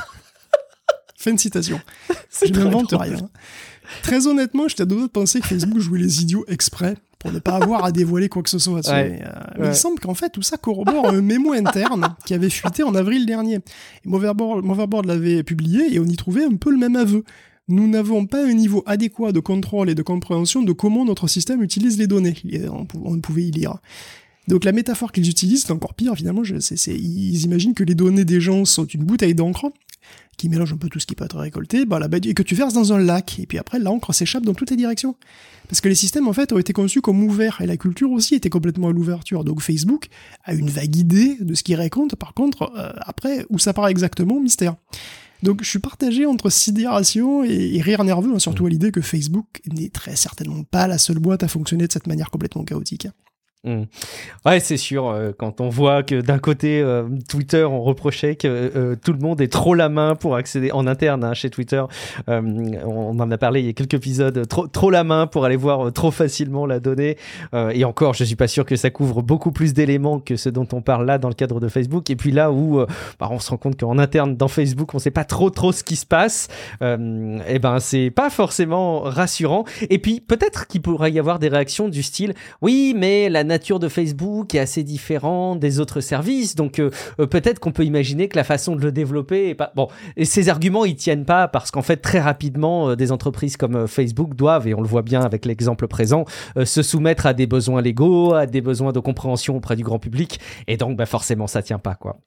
Fin de citation. Je n'invente rien. Très honnêtement, j'étais à deux doigts de penser que Facebook jouait les idiots exprès pour ne pas avoir à dévoiler quoi que ce soit. Ouais, mais, euh, mais ouais. Il semble qu'en fait, tout ça corrobore un mémo interne qui avait fuité en avril dernier. Et Moverboard, Moverboard l'avait publié et on y trouvait un peu le même aveu. Nous n'avons pas un niveau adéquat de contrôle et de compréhension de comment notre système utilise les données. On, on pouvait y lire. Donc la métaphore qu'ils utilisent, c'est encore pire finalement. Je, c'est, c'est, ils imaginent que les données des gens sont une bouteille d'encre qui mélange un peu tout ce qui peut être récolté, bah, là, et que tu verses dans un lac, et puis après l'encre s'échappe dans toutes les directions. Parce que les systèmes en fait ont été conçus comme ouverts, et la culture aussi était complètement à l'ouverture. Donc Facebook a une vague idée de ce qu'il raconte, par contre, euh, après, où ça part exactement, mystère. Donc je suis partagé entre sidération et, et rire nerveux, hein, surtout à l'idée que Facebook n'est très certainement pas la seule boîte à fonctionner de cette manière complètement chaotique. Mmh. Ouais, c'est sûr, euh, quand on voit que d'un côté, euh, Twitter, on reprochait que euh, tout le monde est trop la main pour accéder en interne hein, chez Twitter. Euh, on en a parlé il y a quelques épisodes, trop, trop la main pour aller voir euh, trop facilement la donnée. Euh, et encore, je suis pas sûr que ça couvre beaucoup plus d'éléments que ce dont on parle là dans le cadre de Facebook. Et puis là où euh, bah, on se rend compte qu'en interne, dans Facebook, on sait pas trop trop ce qui se passe, euh, et ben c'est pas forcément rassurant. Et puis peut-être qu'il pourrait y avoir des réactions du style, oui, mais la nature de Facebook est assez différente des autres services, donc euh, euh, peut-être qu'on peut imaginer que la façon de le développer est pas... Bon, et ces arguments, ils tiennent pas parce qu'en fait, très rapidement, euh, des entreprises comme euh, Facebook doivent, et on le voit bien avec l'exemple présent, euh, se soumettre à des besoins légaux, à des besoins de compréhension auprès du grand public, et donc bah, forcément, ça tient pas, quoi.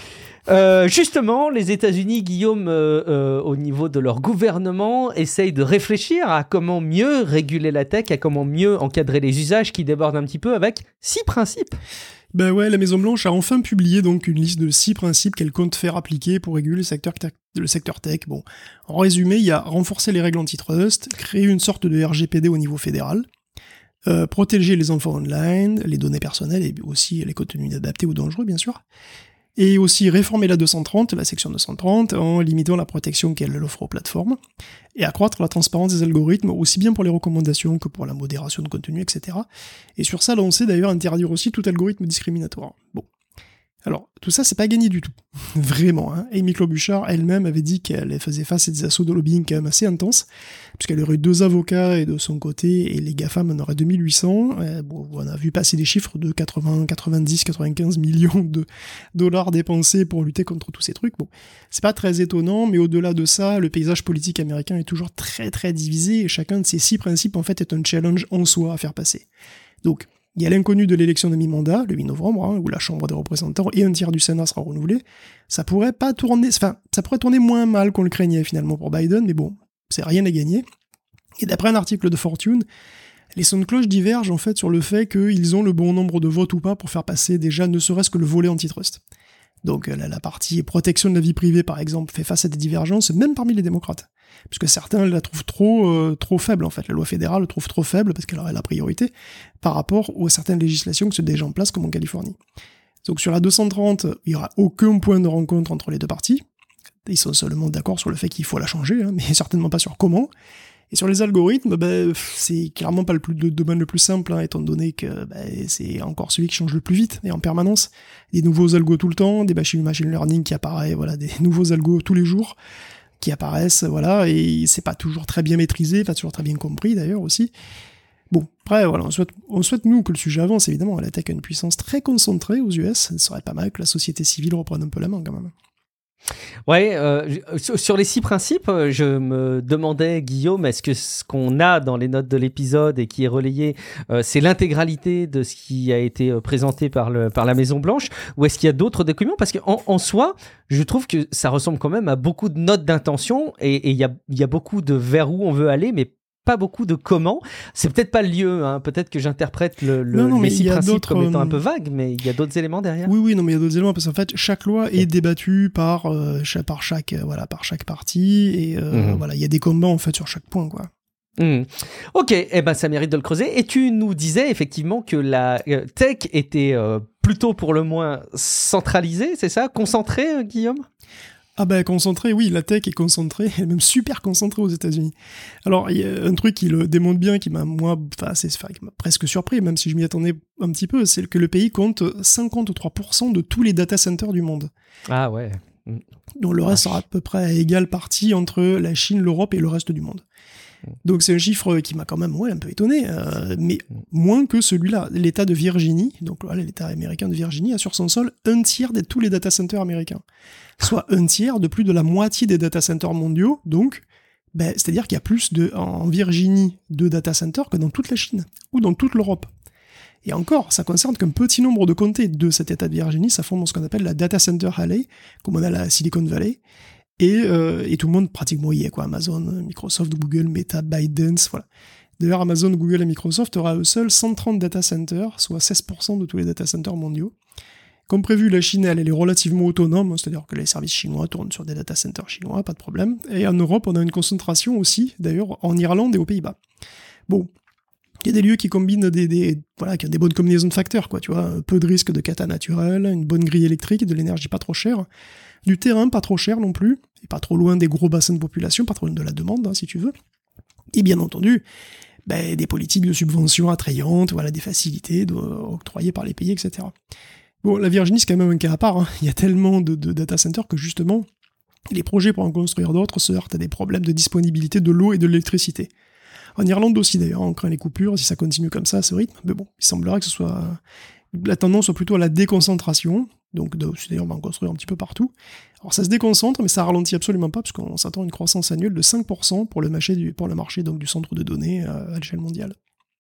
Euh, justement, les États-Unis, Guillaume, euh, euh, au niveau de leur gouvernement, essayent de réfléchir à comment mieux réguler la tech, à comment mieux encadrer les usages qui débordent un petit peu avec six principes. Ben ouais, la Maison-Blanche a enfin publié donc une liste de six principes qu'elle compte faire appliquer pour réguler le secteur, te- le secteur tech. Bon, en résumé, il y a renforcer les règles antitrust, créer une sorte de R G P D au niveau fédéral, euh, protéger les enfants online, les données personnelles et aussi les contenus inadaptés ou dangereux, bien sûr. Et aussi réformer la deux cent trente, la section deux cent trente, en limitant la protection qu'elle offre aux plateformes, et accroître la transparence des algorithmes, aussi bien pour les recommandations que pour la modération de contenu, et cetera. Et sur ça, lancer d'ailleurs interdire aussi tout algorithme discriminatoire. Bon. Alors, tout ça, c'est pas gagné du tout. Vraiment. Hein. Amy Klobuchar, elle-même, avait dit qu'elle faisait face à des assauts de lobbying quand même assez intenses, puisqu'elle aurait eu deux avocats et de son côté, et les GAFAM en auraient deux mille huit cents. Euh, bon, on a vu passer des chiffres de quatre-vingts, quatre-vingt-dix, quatre-vingt-quinze millions de dollars dépensés pour lutter contre tous ces trucs. Bon, c'est pas très étonnant, mais au-delà de ça, le paysage politique américain est toujours très très divisé, et chacun de ces six principes, en fait, est un challenge en soi à faire passer. Donc, il y a l'inconnu de l'élection de mi-mandat, le huit novembre, hein, où la Chambre des représentants et un tiers du Sénat sera renouvelé. Ça pourrait pas tourner, enfin, ça pourrait tourner moins mal qu'on le craignait finalement pour Biden, mais bon, c'est rien à gagner. Et d'après un article de Fortune, les sons de cloche divergent en fait sur le fait qu'ils ont le bon nombre de votes ou pas pour faire passer déjà ne serait-ce que le volet antitrust. Donc la, la partie protection de la vie privée, par exemple, fait face à des divergences, même parmi les démocrates. Puisque certains la trouvent trop, euh, trop faible, en fait. La loi fédérale la trouve trop faible, parce qu'elle aurait la priorité, par rapport aux certaines législations qui sont déjà en place, comme en Californie. Donc sur la deux cent trente, il n'y aura aucun point de rencontre entre les deux parties. Ils sont seulement d'accord sur le fait qu'il faut la changer, hein, mais certainement pas sur comment. Et sur les algorithmes, bah, c'est clairement pas le, plus, le domaine le plus simple, hein, étant donné que bah, c'est encore celui qui change le plus vite et en permanence. Des nouveaux algos tout le temps, des machines machine learning qui apparaissent, voilà, des nouveaux algos tous les jours qui apparaissent, voilà, et c'est pas toujours très bien maîtrisé, pas toujours très bien compris d'ailleurs aussi. Bon, après, voilà, on souhaite, on souhaite nous que le sujet avance, évidemment. La tech a une puissance très concentrée aux U S, ce serait pas mal que la société civile reprenne un peu la main quand même. Ouais, euh, sur les six principes, je me demandais, Guillaume, est-ce que ce qu'on a dans les notes de l'épisode et qui est relayé, euh, c'est l'intégralité de ce qui a été présenté par, le, par la Maison-Blanche, ou est-ce qu'il y a d'autres documents? Parce qu'en en soi, je trouve que ça ressemble quand même à beaucoup de notes d'intention, et il y a, y a beaucoup de vers où on veut aller, mais pas beaucoup de comment. C'est peut-être pas le lieu, hein. Peut-être que j'interprète le, le, non, non, les six principes comme étant un peu vague, mais il y a d'autres éléments derrière. Oui, oui, non, mais il y a d'autres éléments parce qu'en fait, chaque loi okay. est débattue par, euh, par chaque, euh, voilà, par chaque partie et euh, mm-hmm. voilà, il y a des combats en fait sur chaque point, quoi. Mmh. Ok, eh ben ça mérite de le creuser. Et tu nous disais effectivement que la euh, tech était euh, plutôt pour le moins centralisée, c'est ça, concentrée, euh, Guillaume? Ah ben concentré, oui, la tech est concentrée, elle est même super concentrée aux États-Unis. Alors il y a un truc qui le démontre bien, qui m'a moi, enfin c'est, enfin, qui m'a presque surpris, même si je m'y attendais un petit peu, c'est que le pays compte cinquante-trois pour cent de tous les data centers du monde. Ah ouais. Donc le reste sera à peu près à égale partie entre la Chine, l'Europe et le reste du monde. Donc c'est un chiffre qui m'a quand même ouais, un peu étonné, euh, mais moins que celui-là. L'État de Virginie, donc voilà, l'État américain de Virginie, a sur son sol un tiers de tous les data centers américains. Soit un tiers de plus de la moitié des data centers mondiaux, donc ben, c'est-à-dire qu'il y a plus de, en Virginie de data centers que dans toute la Chine, ou dans toute l'Europe. Et encore, ça concerne qu'un petit nombre de comtés de cet État de Virginie, ça forme ce qu'on appelle la Data Center Alley, comme on a la Silicon Valley, et, euh, et tout le monde pratiquement y est, quoi. Amazon, Microsoft, Google, Meta, ByteDance, voilà. D'ailleurs, Amazon, Google et Microsoft aura eux seuls cent trente data centers, soit seize pour cent de tous les data centers mondiaux. Comme prévu, la Chine, elle, elle est relativement autonome, c'est-à-dire que les services chinois tournent sur des data centers chinois, pas de problème. Et en Europe, on a une concentration aussi, d'ailleurs, en Irlande et aux Pays-Bas. Bon, il y a des lieux qui combinent des, des, voilà, qui ont des bonnes combinaisons de facteurs, quoi, tu vois, peu de risque de cata naturelle, une bonne grille électrique, de l'énergie pas trop chère, du terrain pas trop cher non plus, et pas trop loin des gros bassins de population, pas trop loin de la demande, hein, si tu veux. Et bien entendu, ben, des politiques de subvention attrayantes, voilà, des facilités de, octroyées par les pays, et cetera. Bon, la Virginie, c'est quand même un cas à part, hein. Il y a tellement de, de data centers que justement, les projets pour en construire d'autres se heurtent à des problèmes de disponibilité de l'eau et de l'électricité. En Irlande aussi d'ailleurs, on craint les coupures, si ça continue comme ça à ce rythme, mais bon, il semblerait que ce soit... La tendance soit plutôt à la déconcentration, donc de, d'ailleurs on va en construire un petit peu partout. Alors ça se déconcentre, mais ça ralentit absolument pas, parce qu'on s'attend à une croissance annuelle de cinq pour cent pour le marché du, pour le marché donc, du centre de données à l'échelle mondiale.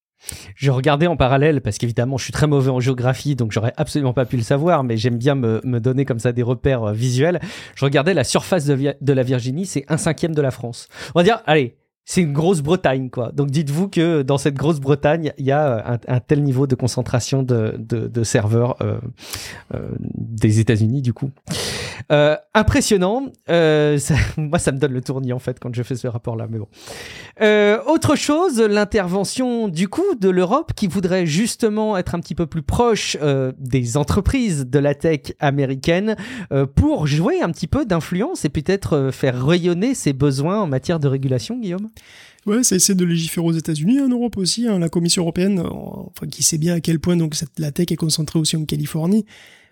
Je regardais en parallèle, parce qu'évidemment je suis très mauvais en géographie, donc j'aurais absolument pas pu le savoir, mais j'aime bien me, me donner comme ça des repères euh, visuels. Je regardais la surface de, via- de la Virginie, c'est un cinquième de la France. On va dire, allez, c'est une grosse Bretagne, quoi. Donc dites-vous que dans cette grosse Bretagne, il y a un, un tel niveau de concentration de, de, de serveurs euh, euh, des États-Unis, du coup. Euh, impressionnant. Euh, ça, moi, ça me donne le tournis, en fait, quand je fais ce rapport-là, mais bon. Euh, autre chose, l'intervention, du coup, de l'Europe, qui voudrait justement être un petit peu plus proche euh, des entreprises de la tech américaine euh, pour jouer un petit peu d'influence et peut-être euh, faire rayonner ses besoins en matière de régulation, Guillaume? Ouais, ça essaie de légiférer aux États-Unis, en Europe aussi. Hein, la Commission européenne, enfin, qui sait bien à quel point donc cette, la tech est concentrée aussi en Californie,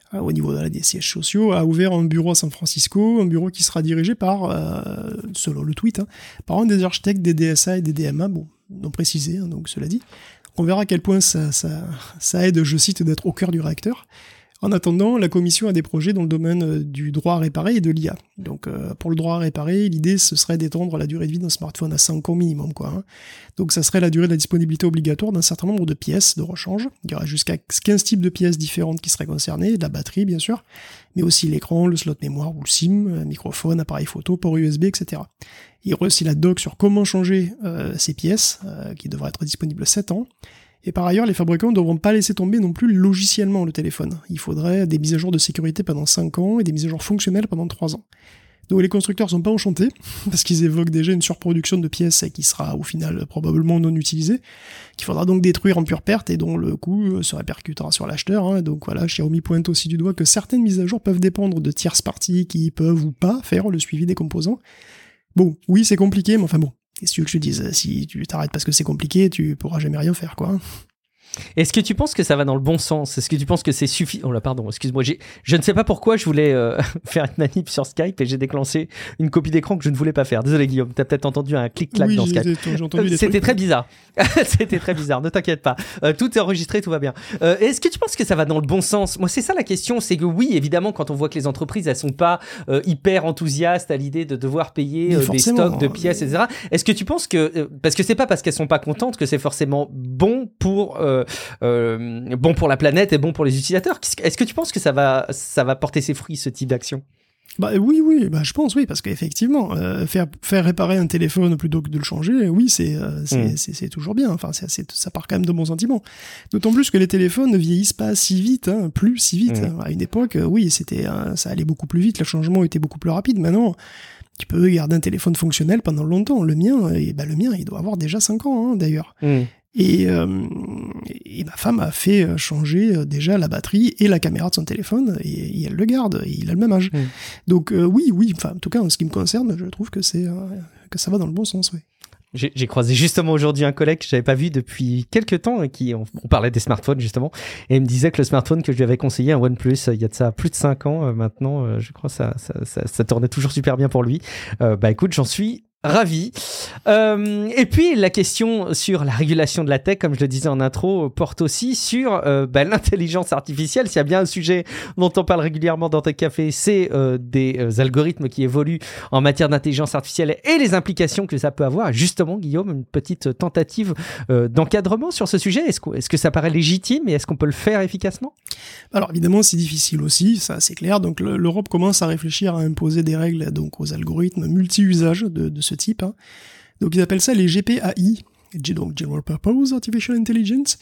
euh, au niveau voilà, des sièges sociaux, a ouvert un bureau à San Francisco, un bureau qui sera dirigé par, euh, selon le tweet, hein, par un des architectes des D S A et des D M A, bon, non précisé, hein, donc cela dit. On verra à quel point ça, ça, ça aide, je cite, d'être au cœur du réacteur. En attendant, la commission a des projets dans le domaine du droit à réparer et de l'I A. Donc euh, pour le droit à réparer, l'idée ce serait d'étendre la durée de vie d'un smartphone à cinq ans minimum, quoi. Hein. Donc ça serait la durée de la disponibilité obligatoire d'un certain nombre de pièces de rechange. Il y aurait jusqu'à quinze types de pièces différentes qui seraient concernées, la batterie bien sûr, mais aussi l'écran, le slot mémoire ou le SIM, microphone, appareil photo, port U S B, et cetera. Il y aurait aussi la doc sur comment changer euh, ces pièces, euh, qui devrait être disponible sept ans. Et par ailleurs, les fabricants ne devront pas laisser tomber non plus logiciellement le téléphone. Il faudrait des mises à jour de sécurité pendant cinq ans et des mises à jour fonctionnelles pendant trois ans. Donc les constructeurs sont pas enchantés, parce qu'ils évoquent déjà une surproduction de pièces qui sera au final probablement non utilisée, qu'il faudra donc détruire en pure perte et dont le coût se répercutera sur l'acheteur. Hein. Donc voilà, Xiaomi pointe aussi du doigt que certaines mises à jour peuvent dépendre de tierces parties qui peuvent ou pas faire le suivi des composants. Bon, oui c'est compliqué, mais enfin bon. Qu'est-ce que tu veux que je te dise ? Si tu t'arrêtes parce que c'est compliqué, tu pourras jamais rien faire, quoi. Est-ce que tu penses que ça va dans le bon sens ? Est-ce que tu penses que c'est suffisant ? Oh là, pardon, excuse-moi. J'ai... Je ne sais pas pourquoi je voulais euh, faire une manip sur Skype et j'ai déclenché une copie d'écran que je ne voulais pas faire. Désolé, Guillaume, t'as peut-être entendu un clic-clac oui, dans j'ai, Skype. j'ai entendu des C'était trucs. très bizarre. C'était très bizarre, ne t'inquiète pas. Euh, tout est enregistré, tout va bien. Euh, est-ce que tu penses que ça va dans le bon sens ? Moi, c'est ça la question. C'est que oui, évidemment, quand on voit que les entreprises, elles sont pas euh, hyper enthousiastes à l'idée de devoir payer euh, des stocks de pièces, mais... et cetera. Est-ce que tu penses que... Euh, parce que c'est pas parce qu'elles sont pas contentes que c'est forcément bon pour... Euh, euh, bon pour la planète et bon pour les utilisateurs. Est-ce que tu penses que ça va, ça va porter ses fruits, ce type d'action ? Bah oui, oui, bah je pense, oui, parce qu'effectivement, euh, faire, faire réparer un téléphone plutôt que de le changer, oui, c'est, euh, c'est, mmh. c'est, c'est toujours bien. Enfin, c'est, c'est, ça part quand même de bons sentiments. D'autant plus que les téléphones ne vieillissent pas si vite, hein, plus si vite. Mmh. À une époque, oui, c'était, euh, ça allait beaucoup plus vite, le changement était beaucoup plus rapide. Maintenant, tu peux garder un téléphone fonctionnel pendant longtemps. Le mien, et bah le mien, il doit avoir déjà cinq ans, hein, d'ailleurs. Mmh. Et, euh, et ma femme a fait changer déjà la batterie et la caméra de son téléphone, et, et elle le garde, et il a le même âge. Mmh. Donc euh, oui, oui, enfin, en tout cas, en ce qui me concerne, je trouve que, c'est, euh, que ça va dans le bon sens, oui. J'ai, j'ai croisé justement aujourd'hui un collègue que j'avais pas vu depuis quelques temps, et qui, on, on parlait des smartphones justement, et il me disait que le smartphone que je lui avais conseillé, un OnePlus, il y a de ça plus de cinq ans euh, maintenant, euh, je crois que ça, ça, ça, ça tournait toujours super bien pour lui. Euh, bah écoute, j'en suis ravi. Euh, et puis la question sur la régulation de la tech, comme je le disais en intro, porte aussi sur euh, bah, l'intelligence artificielle. S'il y a bien un sujet dont on parle régulièrement dans Tech Café, c'est euh, des euh, algorithmes qui évoluent en matière d'intelligence artificielle et les implications que ça peut avoir. Justement, Guillaume, une petite tentative euh, d'encadrement sur ce sujet. Est-ce que, est-ce que ça paraît légitime et est-ce qu'on peut le faire efficacement ? Alors évidemment, c'est difficile aussi, ça c'est clair. Donc le, l'Europe commence à réfléchir à imposer des règles donc aux algorithmes multi-usages de, de ce type. Hein. Donc ils appellent ça les G P A I, donc General Purpose Artificial Intelligence.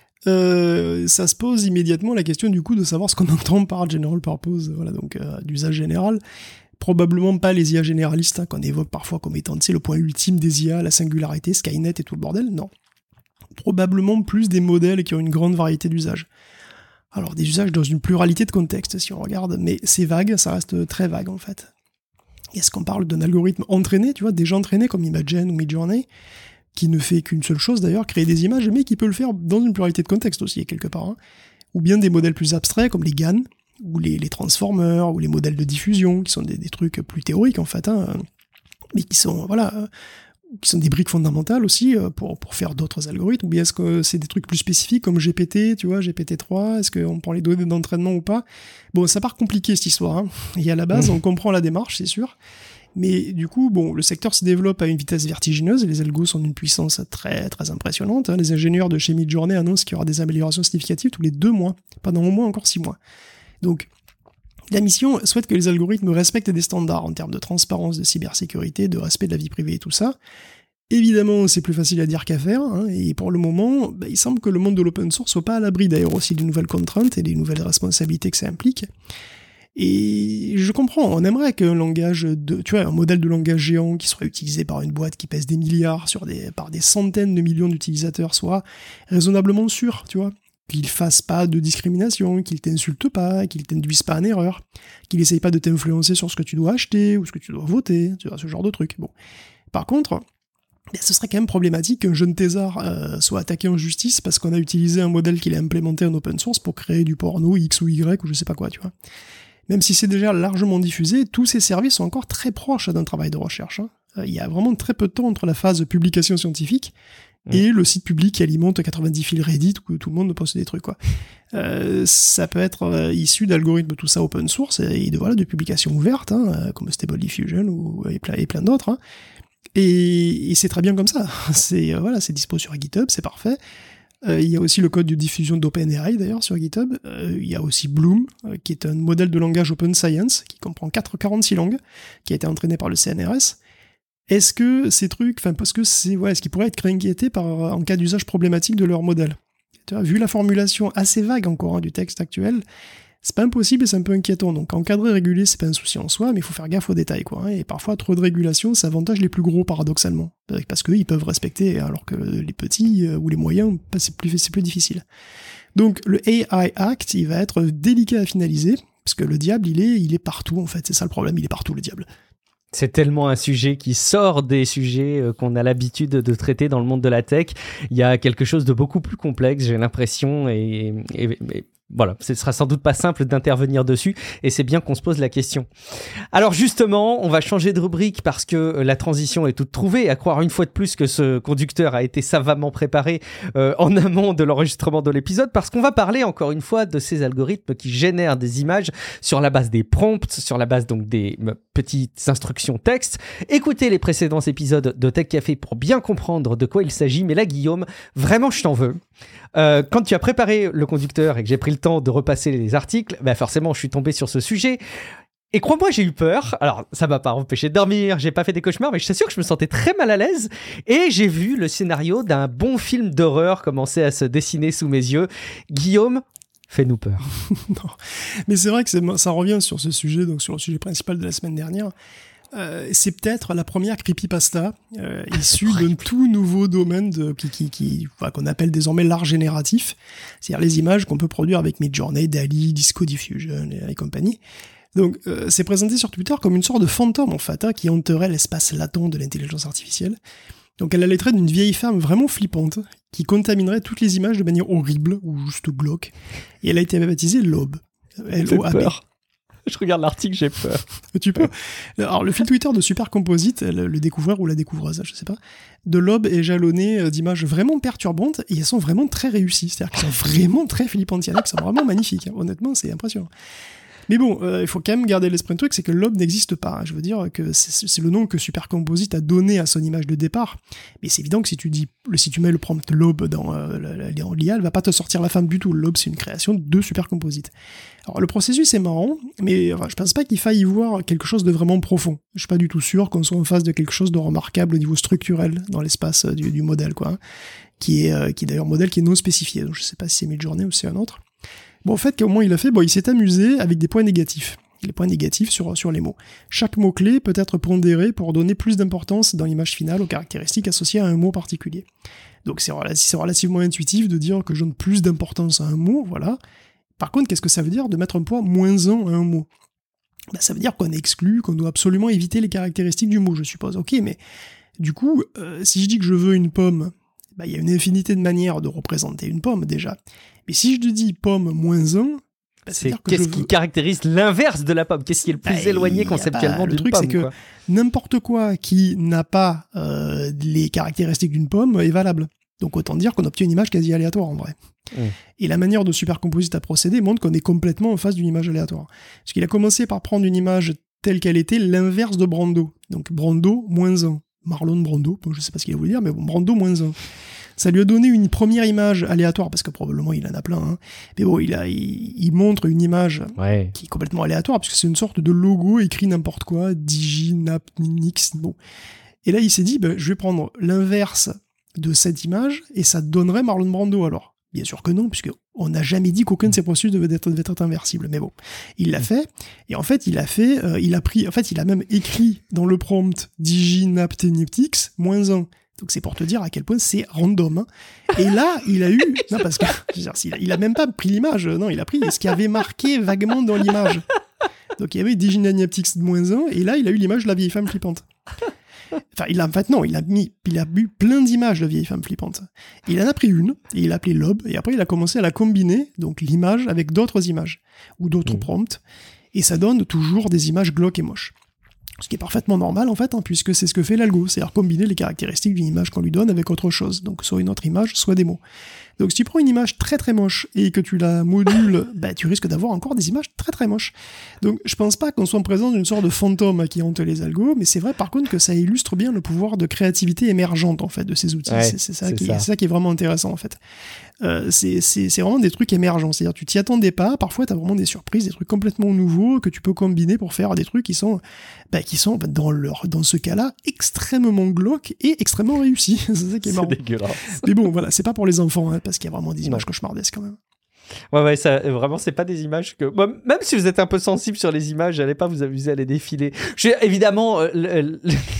Euh, ça se pose immédiatement la question du coup de savoir ce qu'on entend par General Purpose, voilà, donc euh, d'usage général. Probablement pas les I A généralistes hein, qu'on évoque parfois comme étant le point ultime des I A, la singularité, Skynet et tout le bordel, non. Probablement plus des modèles qui ont une grande variété d'usages. Alors des usages dans une pluralité de contextes si on regarde, mais c'est vague, ça reste très vague en fait. Est-ce qu'on parle d'un algorithme entraîné, tu vois, déjà entraîné comme Imagen ou Midjourney, qui ne fait qu'une seule chose d'ailleurs, créer des images, mais qui peut le faire dans une pluralité de contextes aussi, quelque part. Hein. Ou bien des modèles plus abstraits comme les G A N, ou les, les transformers, ou les modèles de diffusion, qui sont des, des trucs plus théoriques en fait, hein, mais qui sont, voilà, qui sont des briques fondamentales aussi pour, pour faire d'autres algorithmes. Ou bien est-ce que c'est des trucs plus spécifiques comme G P T, tu vois, G P T trois, est-ce qu'on prend les données d'entraînement ou pas ? Bon, ça part compliqué cette histoire, hein. Et à la base, on comprend la démarche, c'est sûr. Mais du coup, bon, le secteur se développe à une vitesse vertigineuse, et les algos sont d'une puissance très très impressionnante. Hein. Les ingénieurs de chez Midjourney annoncent qu'il y aura des améliorations significatives tous les deux mois, pendant au moins encore six mois. Donc, la mission souhaite que les algorithmes respectent des standards en termes de transparence, de cybersécurité, de respect de la vie privée et tout ça. Évidemment, c'est plus facile à dire qu'à faire, hein, et pour le moment, bah, il semble que le monde de l'open source soit pas à l'abri d'ailleurs aussi de nouvelles contraintes et des nouvelles responsabilités que ça implique. Et je comprends, on aimerait qu'un langage de, tu vois, un modèle de langage géant qui soit utilisé par une boîte qui pèse des milliards sur des, par des centaines de millions d'utilisateurs soit raisonnablement sûr, tu vois. Qu'il fasse pas de discrimination, qu'il t'insulte pas, qu'il t'induise pas en erreur, qu'il essaye pas de t'influencer sur ce que tu dois acheter ou ce que tu dois voter, tu vois, ce genre de truc. Bon. Par contre, Mais ce serait quand même problématique qu'un jeune thésard euh, soit attaqué en justice parce qu'on a utilisé un modèle qu'il a implémenté en open source pour créer du porno X ou Y ou je sais pas quoi, tu vois. Même si c'est déjà largement diffusé, tous ces services sont encore très proches d'un travail de recherche. Hein. Il y a vraiment très peu de temps entre la phase de publication scientifique et le site public qui alimente quatre-vingt-dix fils Reddit où tout le monde poste des trucs, quoi. Euh, ça peut être euh, issu d'algorithmes, tout ça open source, et de, voilà, de publications ouvertes, hein, comme Stable Diffusion ou, et, plein, et plein d'autres. Hein. Et, et c'est très bien comme ça. C'est, euh, voilà, c'est dispo sur GitHub, c'est parfait. Euh, il y a aussi le code de diffusion d'OpenAI, d'ailleurs, sur GitHub. Euh, il y a aussi Bloom, euh, qui est un modèle de langage open science, qui comprend quarante-six langues, qui a été entraîné par le C N R S. Est-ce que ces trucs, enfin, parce que c'est, ouais, est-ce qu'ils pourraient être inquiétés par, en cas d'usage problématique de leur modèle? Tu vois, vu la formulation assez vague encore hein, du texte actuel, c'est pas impossible et c'est un peu inquiétant. Donc encadrer, réguler, c'est pas un souci en soi, mais il faut faire gaffe aux détails, quoi. Hein, et parfois, trop de régulation, ça avantage les plus gros, paradoxalement. Parce qu'eux, ils peuvent respecter, alors que les petits euh, ou les moyens, c'est plus, c'est plus difficile. Donc le A I Act, il va être délicat à finaliser, parce que le diable, il est, il est partout, en fait. C'est ça le problème, il est partout, le diable. C'est tellement un sujet qui sort des sujets qu'on a l'habitude de traiter dans le monde de la tech. Il y a quelque chose de beaucoup plus complexe, j'ai l'impression, et, et, et voilà, ce sera sans doute pas simple d'intervenir dessus, et c'est bien qu'on se pose la question. Alors justement, on va changer de rubrique parce que la transition est toute trouvée, à croire une fois de plus que ce conducteur a été savamment préparé euh, en amont de l'enregistrement de l'épisode, parce qu'on va parler encore une fois de ces algorithmes qui génèrent des images sur la base des prompts, sur la base donc des euh, petites instructions texte. Écoutez les précédents épisodes de Tech Café pour bien comprendre de quoi il s'agit, mais là Guillaume, vraiment je t'en veux. Euh, quand tu as préparé le conducteur et que j'ai pris le temps de repasser les articles, bah forcément je suis tombé sur ce sujet. Et crois-moi, j'ai eu peur. Alors, ça m'a pas empêché de dormir, j'ai pas fait des cauchemars, mais je t'assure que je me sentais très mal à l'aise. Et j'ai vu le scénario d'un bon film d'horreur commencer à se dessiner sous mes yeux. Guillaume, fais-nous peur. Non. Mais c'est vrai que c'est, ça revient sur ce sujet, donc sur le sujet principal de la semaine dernière. Euh, c'est peut-être la première creepypasta euh, issue d'un tout nouveau domaine de, qui, qui, qui, enfin, qu'on appelle désormais l'art génératif, c'est-à-dire les images qu'on peut produire avec Midjourney, Dall-E, Disco Diffusion et, et compagnie. Donc euh, c'est présenté sur Twitter comme une sorte de fantôme en fait, hein, qui hanterait l'espace latent de l'intelligence artificielle. Donc elle a les traits d'une vieille femme vraiment flippante, qui contaminerait toutes les images de manière horrible ou juste glauque. Et elle a été baptisée Lob. L O A B. Je regarde l'article, j'ai peur. Tu peux. Alors, le fil Twitter de Super Composite, le, le découvreur ou la découvreuse, je sais pas, de Lob est jalonné d'images vraiment perturbantes et elles sont vraiment très réussies. C'est-à-dire qu'elles sont vraiment très flippantes. Il y en a qui sont vraiment magnifiques. Hein. Honnêtement, c'est impressionnant. Mais bon, euh, il faut quand même garder l'esprit de truc, c'est que Lob n'existe pas. Je veux dire que c'est, c'est le nom que Super Composite a donné à son image de départ. Mais c'est évident que si tu dis, si tu mets le prompt Lob dans, euh, dans l'I A, elle va pas te sortir la femme du tout. Lob, c'est une création de Super Composite. Alors le processus est marrant, mais enfin, je pense pas qu'il faille y voir quelque chose de vraiment profond. Je suis pas du tout sûr qu'on soit en face de quelque chose de remarquable au niveau structurel dans l'espace du, du modèle, quoi. Hein, qui est, euh, qui est d'ailleurs un modèle qui est non spécifié. Donc je sais pas si c'est Midjourney ou si c'est un autre. Bon, en fait, comment il a fait? Bon, il s'est amusé avec des points négatifs. Les points négatifs sur, sur les mots. Chaque mot-clé peut être pondéré pour donner plus d'importance dans l'image finale aux caractéristiques associées à un mot particulier. Donc c'est, relativ- c'est relativement intuitif de dire que je donne plus d'importance à un mot, voilà. Par contre, qu'est-ce que ça veut dire de mettre un poids moins un à un mot? Ben, ça veut dire qu'on exclut, qu'on doit absolument éviter les caractéristiques du mot, je suppose. Ok, mais du coup, euh, si je dis que je veux une pomme, ben, y a une infinité de manières de représenter une pomme, déjà. Mais si je te dis pomme moins un, ben, c'est qu'est-ce veux... qui caractérise l'inverse de la pomme? Qu'est-ce qui est le plus ben, éloigné conceptuellement pas... d'une pomme? Le truc, pomme, c'est que quoi. N'importe quoi qui n'a pas euh, les caractéristiques d'une pomme est valable. Donc autant dire qu'on obtient une image quasi aléatoire en vrai. Mmh. Et la manière de Super Composite à procéder montre qu'on est complètement en face d'une image aléatoire. Parce qu'il a commencé par prendre une image telle qu'elle était, l'inverse de Brando. Donc Brando moins un. Marlon Brando, je sais pas ce qu'il a voulu dire, mais bon, Brando moins un. Ça lui a donné une première image aléatoire, parce que probablement il en a plein, hein. Mais bon, il, a, il, il montre une image ouais. qui est complètement aléatoire, parce que c'est une sorte de logo écrit n'importe quoi, Digi, Nap, Nix, bon. Et là il s'est dit, ben, je vais prendre l'inverse de cette image, et ça donnerait Marlon Brando alors. Bien sûr que non, puisque on n'a jamais dit qu'aucun de ces processus devait être, devait être inversible. Mais bon, il l'a fait, et en fait, il a fait, euh, il a pris, en fait, il a même écrit dans le prompt Digi, Nap, Teniptix, moins un. Donc c'est pour te dire à quel point c'est random. Hein. Et là, il a eu, non parce que, je veux dire, il a même pas pris l'image, non, il a pris ce qui avait marqué vaguement dans l'image. Donc il y avait Digi, Nap, Teniptix, moins un, et là, il a eu l'image de la vieille femme flippante. Enfin, il a, en fait, non, il a mis, il a vu plein d'images de vieilles femmes flippantes. Il en a pris une, et il l'a appelée Lob, et après il a commencé à la combiner, donc l'image, avec d'autres images, ou d'autres mmh. prompts, et ça donne toujours des images glauques et moches. Ce qui est parfaitement normal, en fait, hein, puisque c'est ce que fait l'algo, c'est-à-dire combiner les caractéristiques d'une image qu'on lui donne avec autre chose, donc soit une autre image, soit des mots. Donc si tu prends une image très très moche et que tu la modules, bah, tu risques d'avoir encore des images très très moches. Donc je pense pas qu'on soit en présence d'une sorte de fantôme qui hante les algos, mais c'est vrai par contre que ça illustre bien le pouvoir de créativité émergente en fait de ces outils. Ouais, c'est, c'est, ça c'est, qui, ça. c'est ça qui est vraiment intéressant en fait. Euh, c'est, c'est, c'est vraiment des trucs émergents, c'est-à-dire tu t'y attendais pas, parfois t'as vraiment des surprises, des trucs complètement nouveaux que tu peux combiner pour faire des trucs qui sont, bah, qui sont dans, leur, dans ce cas-là extrêmement glauques et extrêmement réussis. C'est ça qui est marrant. C'est dégueulasse. Mais bon, voilà, c'est pas pour les enfants, hein, parce qu'il y a vraiment des images non. cauchemardesques quand même. Ouais, ouais, ça, vraiment, c'est pas des images que. Bon, même si vous êtes un peu sensible sur les images, n'allez pas vous amuser à les défiler. J'ai évidemment euh, le, le,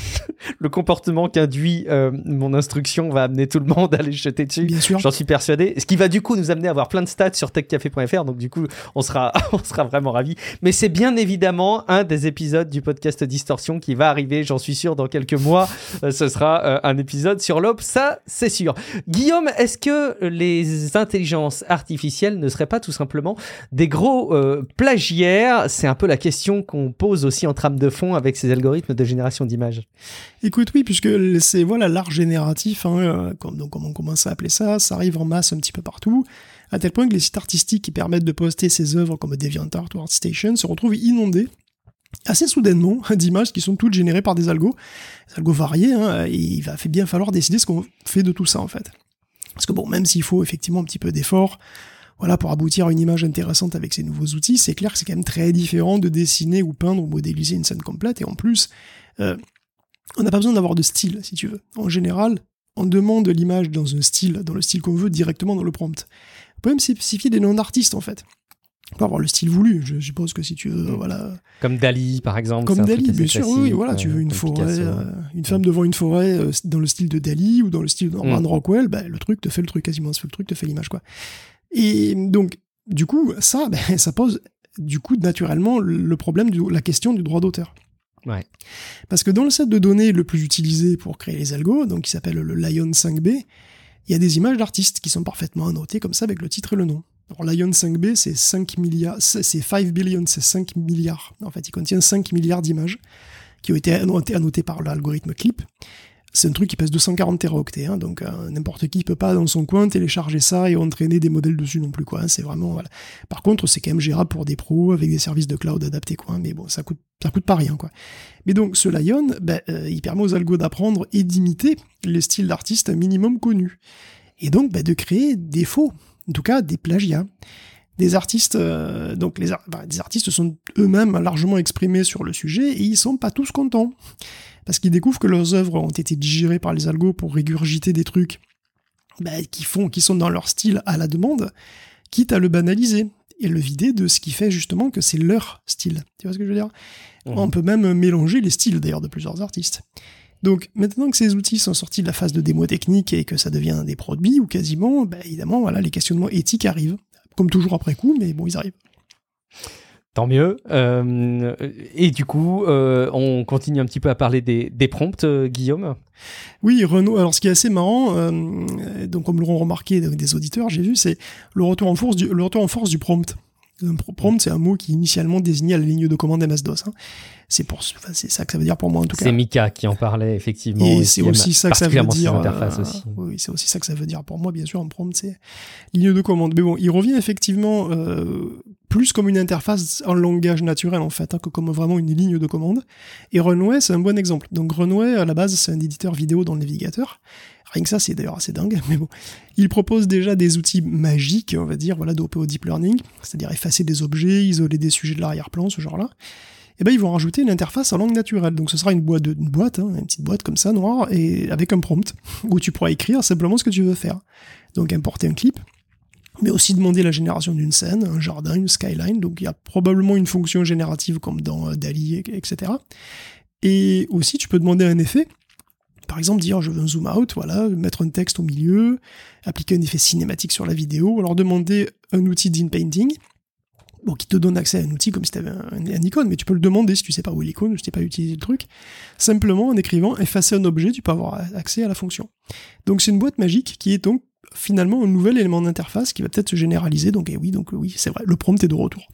le comportement qu'induit euh, mon instruction va amener tout le monde à les jeter dessus. Bien sûr. J'en suis persuadé. Ce qui va du coup nous amener à avoir plein de stats sur tech café point f r. Donc du coup, on sera, on sera vraiment ravis. Mais c'est bien évidemment un des épisodes du podcast Distorsion qui va arriver. J'en suis sûr dans quelques mois. euh, ce sera euh, un épisode sur l'aube. Ça, c'est sûr. Guillaume, est-ce que les intelligences artificielles ne seraient pas tout simplement des gros euh, plagiaires? C'est un peu la question qu'on pose aussi en trame de fond avec ces algorithmes de génération d'images. Écoute, oui, puisque c'est voilà l'art génératif, hein, euh, comme, donc, comme on commence à appeler ça, ça arrive en masse un petit peu partout, à tel point que les sites artistiques qui permettent de poster ces œuvres comme DeviantArt ou ArtStation se retrouvent inondés assez soudainement d'images qui sont toutes générées par des algos, des algos variés, hein, et il va bien falloir décider ce qu'on fait de tout ça en fait. Parce que bon, même s'il faut effectivement un petit peu d'effort, voilà, pour aboutir à une image intéressante avec ces nouveaux outils, c'est clair que c'est quand même très différent de dessiner ou peindre ou modéliser une scène complète, et en plus, euh, on n'a pas besoin d'avoir de style, si tu veux. En général, on demande l'image dans un style, dans le style qu'on veut, directement dans le prompt. On peut même spécifier des noms d'artistes, en fait. On peut avoir le style voulu, je suppose que si tu veux, voilà... Comme Dali, par exemple. Comme Dali, bien sûr, classique, oui, voilà, euh, tu veux une forêt, Picasso. euh, une femme devant une forêt euh, dans le style de Dali, ou dans le style de Norman mm. Rockwell, bah, le truc te fait le truc, quasiment, le truc te fait l'image, quoi. Et donc, du coup, ça, ben, ça pose, du coup, naturellement, le problème de la question du droit d'auteur. Ouais. Parce que dans le set de données le plus utilisé pour créer les algos, donc qui s'appelle le Lion cinq B, il y a des images d'artistes qui sont parfaitement annotées comme ça avec le titre et le nom. Alors Lion cinq B, c'est cinq milliards, c'est cinq billions, c'est cinq milliards. En fait, il contient cinq milliards d'images qui ont été annotées, annotées par l'algorithme Clip. C'est un truc qui pèse deux cent quarante téraoctets, hein, donc euh, n'importe qui peut pas dans son coin télécharger ça et entraîner des modèles dessus non plus, quoi. Hein, c'est vraiment, voilà. Par contre, c'est quand même gérable pour des pros avec des services de cloud adaptés, quoi. Mais bon, ça coûte, ça coûte pas rien, quoi. Mais donc, ce Lion, ben, euh, il permet aux algos d'apprendre et d'imiter les styles d'artistes un minimum connus. Et donc, ben, de créer des faux, en tout cas des plagiats. Des artistes, euh, donc les ar- ben, des artistes sont eux-mêmes largement exprimés sur le sujet et ils sont pas tous contents. Parce qu'ils découvrent que leurs œuvres ont été digérées par les algos pour régurgiter des trucs bah, qui, font, qui sont dans leur style à la demande, quitte à le banaliser et le vider de ce qui fait justement que c'est leur style. Tu vois ce que je veux dire ? Mmh. On peut même mélanger les styles d'ailleurs de plusieurs artistes. Donc maintenant que ces outils sont sortis de la phase de démo technique et que ça devient des produits, ou quasiment, bah, évidemment, voilà, les questionnements éthiques arrivent. Comme toujours après coup, mais bon, ils arrivent. Tant mieux. Euh, et du coup, euh, on continue un petit peu à parler des, des prompts, euh, Guillaume. Oui, Renault. Alors, ce qui est assez marrant, euh, donc comme l'auront remarqué des auditeurs, j'ai vu, c'est le retour en force du, le retour en force du prompt. Un prompt, c'est un mot qui initialement désignait la ligne de commande M S DOS. Hein. C'est pour, enfin, c'est ça que ça veut dire pour moi en tout cas. C'est Mika qui en parlait effectivement. Et c'est aussi ça que ça veut dire. Euh, aussi. Oui, c'est aussi ça que ça veut dire pour moi, bien sûr. Un prompt, c'est ligne de commande. Mais bon, il revient effectivement euh, plus comme une interface en langage naturel en fait, hein, que comme vraiment une ligne de commande. Et Runway, c'est un bon exemple. Donc Runway, à la base, c'est un éditeur vidéo dans le navigateur. Rien que ça, c'est d'ailleurs assez dingue, mais bon. Il propose déjà des outils magiques, on va dire, voilà, dopés au deep learning, c'est-à-dire effacer des objets, isoler des sujets de l'arrière-plan, ce genre-là. Et ben ils vont rajouter une interface en langue naturelle. Donc ce sera une boîte, de, une boîte, hein, une petite boîte comme ça, noire, et avec un prompt, où tu pourras écrire simplement ce que tu veux faire. Donc importer un clip, mais aussi demander la génération d'une scène, un jardin, une skyline, donc il y a probablement une fonction générative comme dans Dali, et cetera. Et aussi tu peux demander un effet, par exemple dire je veux un zoom out, voilà, mettre un texte au milieu, appliquer un effet cinématique sur la vidéo, ou alors demander un outil d'inpainting, bon, qui te donne accès à un outil comme si tu avais un, un icône, mais tu peux le demander si tu sais pas où est l'icône, si tu sais pas utiliser le truc. Simplement, en écrivant effacer un objet, tu peux avoir accès à la fonction. Donc c'est une boîte magique qui est donc finalement un nouvel élément d'interface qui va peut-être se généraliser. Donc et oui, donc oui, c'est vrai, le prompt est de retour.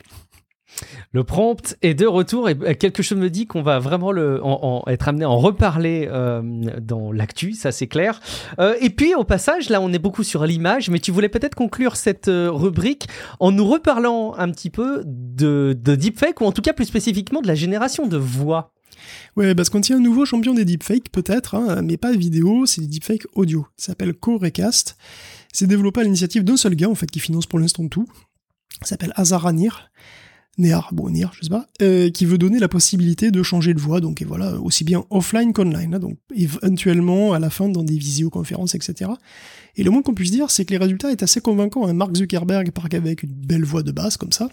Le prompt est de retour et quelque chose me dit qu'on va vraiment le, en, en, être amené à en reparler euh, dans l'actu, ça c'est clair. Euh, et puis au passage, là on est beaucoup sur l'image, mais tu voulais peut-être conclure cette euh, rubrique en nous reparlant un petit peu de, de deepfake, ou en tout cas plus spécifiquement de la génération de voix. Ouais, parce qu'on tient un nouveau champion des deepfakes peut-être, hein, mais pas vidéo, c'est des deepfakes audio. Ça s'appelle CoRecast. C'est développé à l'initiative d'un seul gars en fait qui finance pour l'instant tout. Ça s'appelle Azara Nir. Néar, bon, Néar, je sais pas, euh, qui veut donner la possibilité de changer de voix, donc et voilà, aussi bien offline qu'online, hein, donc éventuellement à la fin dans des visioconférences, et cetera. Et le moins qu'on puisse dire, c'est que les résultats est assez convaincants. Hein. Mark Zuckerberg part avec une belle voix de basse, comme ça,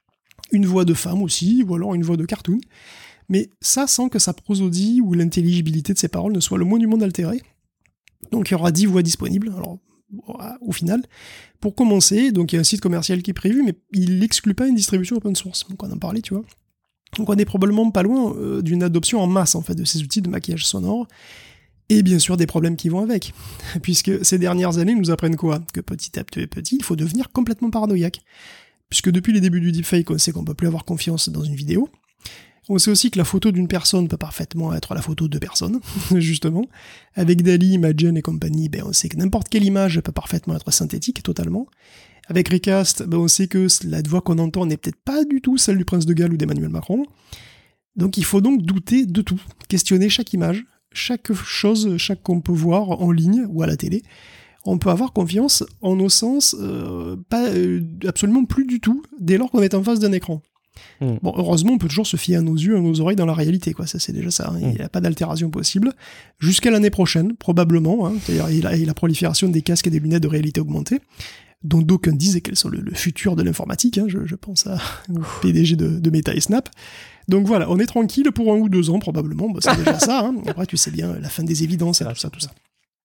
une voix de femme aussi, ou alors une voix de cartoon, mais ça sans que sa prosodie ou l'intelligibilité de ses paroles ne soit le moins du monde altérée. Donc il y aura dix voix disponibles, alors au final. Pour commencer, donc il y a un site commercial qui est prévu, mais il n'exclut pas une distribution open source. Donc on en parlait, tu vois. Donc on est probablement pas loin euh, d'une adoption en masse en fait de ces outils de maquillage sonore, et bien sûr des problèmes qui vont avec. Puisque ces dernières années nous apprennent quoi ? Que petit à petit, il faut devenir complètement paranoïaque. Puisque depuis les débuts du deepfake, on sait qu'on peut plus avoir confiance dans une vidéo. On sait aussi que la photo d'une personne peut parfaitement être la photo de personnes, justement. Avec Dall-E, Imagen et compagnie, ben on sait que n'importe quelle image peut parfaitement être synthétique, totalement. Avec Recast, ben on sait que la voix qu'on entend n'est peut-être pas du tout celle du Prince de Galles ou d'Emmanuel Macron. Donc il faut donc douter de tout, questionner chaque image, chaque chose, chaque qu'on peut voir en ligne ou à la télé. On peut avoir confiance en nos sens, euh, pas, euh, absolument plus du tout, dès lors qu'on est en face d'un écran. Mmh. Bon, heureusement, on peut toujours se fier à nos yeux, à nos oreilles dans la réalité, quoi. Ça, c'est déjà ça. Hein. Il n'y a pas d'altération possible. Jusqu'à l'année prochaine, probablement. Hein. C'est-à-dire, il y a la prolifération des casques et des lunettes de réalité augmentée, dont d'aucuns disent qu'elles sont le, le futur de l'informatique. Hein. Je, je pense à, au P D G de, de Meta et Snap. Donc voilà, on est tranquille pour un ou deux ans, probablement. Bah, c'est déjà ça. Hein. Après, tu sais bien, la fin des évidences, tout ça, tout ça.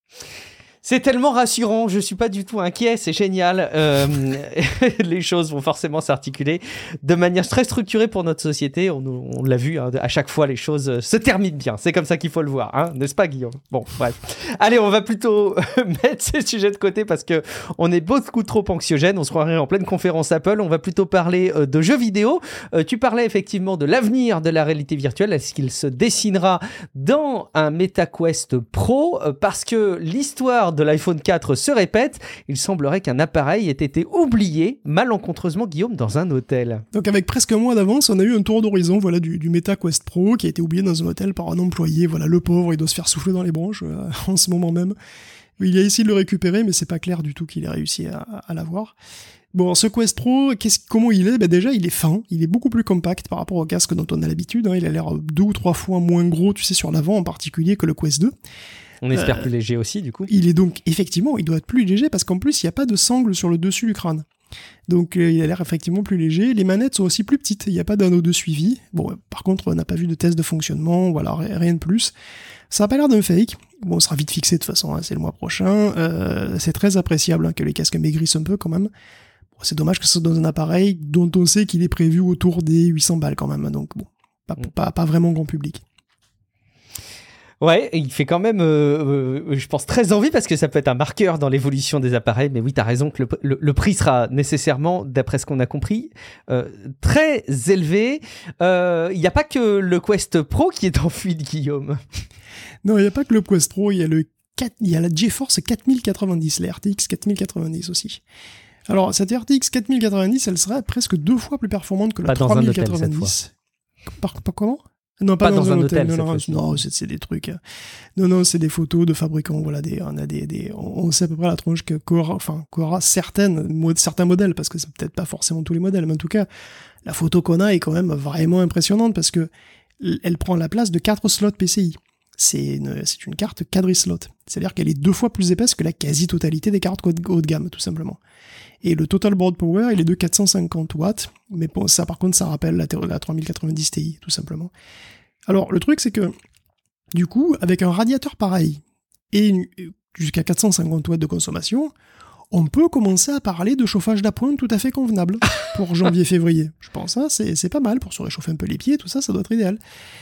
C'est tellement rassurant, je suis pas du tout inquiet, c'est génial. Euh, les choses vont forcément s'articuler de manière très structurée pour notre société. On, on l'a vu, hein, à chaque fois les choses se terminent bien. C'est comme ça qu'il faut le voir, hein, n'est-ce pas, Guillaume ? Bon, bref. Allez, on va plutôt mettre ces sujets de côté parce que on est beaucoup trop anxiogène. On se croirait en pleine conférence Apple. On va plutôt parler euh, de jeux vidéo. Euh, tu parlais effectivement de l'avenir de la réalité virtuelle. Est-ce qu'il se dessinera dans un MetaQuest Pro ? euh, Parce que l'histoire de l'iPhone quatre se répète, il semblerait qu'un appareil ait été oublié malencontreusement, Guillaume, dans un hôtel. Donc avec presque un mois d'avance, on a eu un tour d'horizon voilà, du, du MetaQuest Pro qui a été oublié dans un hôtel par un employé. Voilà, le pauvre, il doit se faire souffler dans les branches euh, en ce moment même. Il a essayé de le récupérer, mais c'est pas clair du tout qu'il ait réussi à, à l'avoir. Bon, ce Quest Pro, qu'est-ce, comment il est ? Ben déjà, il est fin, il est beaucoup plus compact par rapport au casque dont on a l'habitude. Hein. Il a l'air deux ou trois fois moins gros, tu sais, sur l'avant en particulier que le Quest deux. On espère euh, plus léger aussi, du coup. Il est donc, effectivement, il doit être plus léger parce qu'en plus, il n'y a pas de sangle sur le dessus du crâne. Donc, euh, il a l'air effectivement plus léger. Les manettes sont aussi plus petites, il n'y a pas d'anneau de suivi. Bon, euh, par contre, on n'a pas vu de test de fonctionnement, voilà, rien de plus. Ça n'a pas l'air d'un fake. Bon, on sera vite fixé de toute façon, hein, c'est le mois prochain. Euh, c'est très appréciable hein, que les casques maigrissent un peu quand même. Bon, c'est dommage que ce soit dans un appareil dont on sait qu'il est prévu autour des huit cents balles quand même. Donc, bon, pas, pas, pas vraiment grand public. Ouais, il fait quand même, euh, euh, je pense, très envie parce que ça peut être un marqueur dans l'évolution des appareils. Mais oui, t'as raison que le, le, le prix sera nécessairement, d'après ce qu'on a compris, euh, très élevé. Il euh, n'y a pas que le Quest Pro qui est en fuite, Guillaume. Non, il n'y a pas que le Quest Pro, il y a le quatre, il y a la GeForce quatre mille quatre-vingt-dix, la R T X quatre mille quatre-vingt-dix aussi. Alors, cette R T X quatre mille quatre-vingt-dix, elle serait presque deux fois plus performante que la trois mille quatre-vingt-dix. Par, par comment ? Non, pas, pas dans, dans un, un hôtel. hôtel non, non, non c'est, c'est des trucs. Non, non, c'est des photos de fabricants. Voilà, des, on a des, des, on sait à peu près la tronche que qu'aura, enfin, qu'aura certaines, certains modèles, parce que c'est peut-être pas forcément tous les modèles, mais en tout cas, la photo qu'on a est quand même vraiment impressionnante parce que elle prend la place de quatre slots P C I. C'est une, c'est une carte quadrislot. C'est-à-dire qu'elle est deux fois plus épaisse que la quasi-totalité des cartes haut de gamme, tout simplement. Et le total board power, il est de quatre cent cinquante watts, mais bon, ça, par contre, ça rappelle la, la trois mille quatre-vingt-dix Ti, tout simplement. Alors, le truc, c'est que, du coup, avec un radiateur pareil, et une, jusqu'à quatre cent cinquante watts de consommation, on peut commencer à parler de chauffage d'appoint tout à fait convenable pour janvier-février. Je pense, hein, c'est, c'est pas mal pour se réchauffer un peu les pieds, tout ça, ça doit être idéal.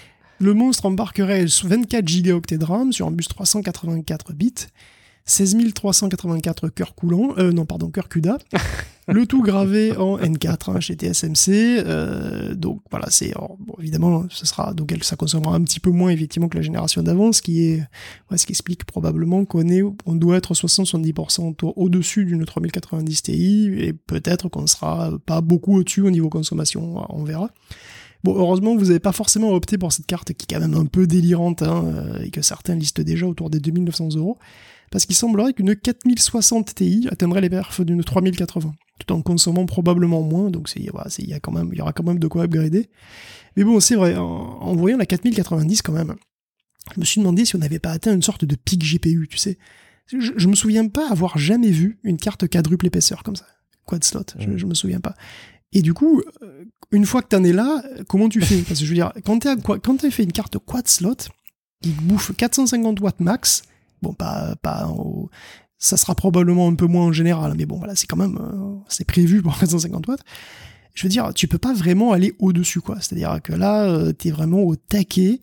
Le monstre embarquerait vingt-quatre gigaoctets de RAM sur un bus trois cent quatre-vingt-quatre bits, seize mille trois cent quatre-vingt-quatre cœurs coulants, euh, non, pardon, cœurs CUDA, le tout gravé en N quatre hein, chez T S M C. Euh, donc voilà, c'est bon, évidemment, ce sera donc ça consommera un petit peu moins effectivement que la génération d'avant, ce qui est, ouais, ce qui explique probablement qu'on est, on doit être soixante à soixante-dix pour cent au-dessus d'une trois mille quatre-vingt-dix Ti et peut-être qu'on sera pas beaucoup au-dessus au niveau consommation, on verra. Bon, heureusement, vous n'avez pas forcément opté pour cette carte qui est quand même un peu délirante hein, et que certains listent déjà autour des deux mille neuf cents euros. Parce qu'il semblerait qu'une quatre mille soixante Ti atteindrait les perfs d'une trois mille quatre-vingts, tout en consommant probablement moins, donc c'est, voilà, c'est, y a quand même, il y aura quand même de quoi upgrader. Mais bon, c'est vrai, en, en voyant la quatre mille quatre-vingt-dix quand même, je me suis demandé si on n'avait pas atteint une sorte de pic G P U, tu sais. Je, je me souviens pas avoir jamais vu une carte quadruple épaisseur comme ça, quad slot, mmh. je, je me souviens pas. Et du coup, une fois que t'en es là, comment tu fais? Parce que je veux dire, quand t'as, quand t'as fait une carte quad slot, qui bouffe quatre cent cinquante watts max, bon, pas, pas, au... ça sera probablement un peu moins en général, mais bon, voilà, c'est quand même, euh, c'est prévu pour quatre cent cinquante watts. Je veux dire, tu peux pas vraiment aller au-dessus, quoi. C'est-à-dire que là, euh, t'es vraiment au taquet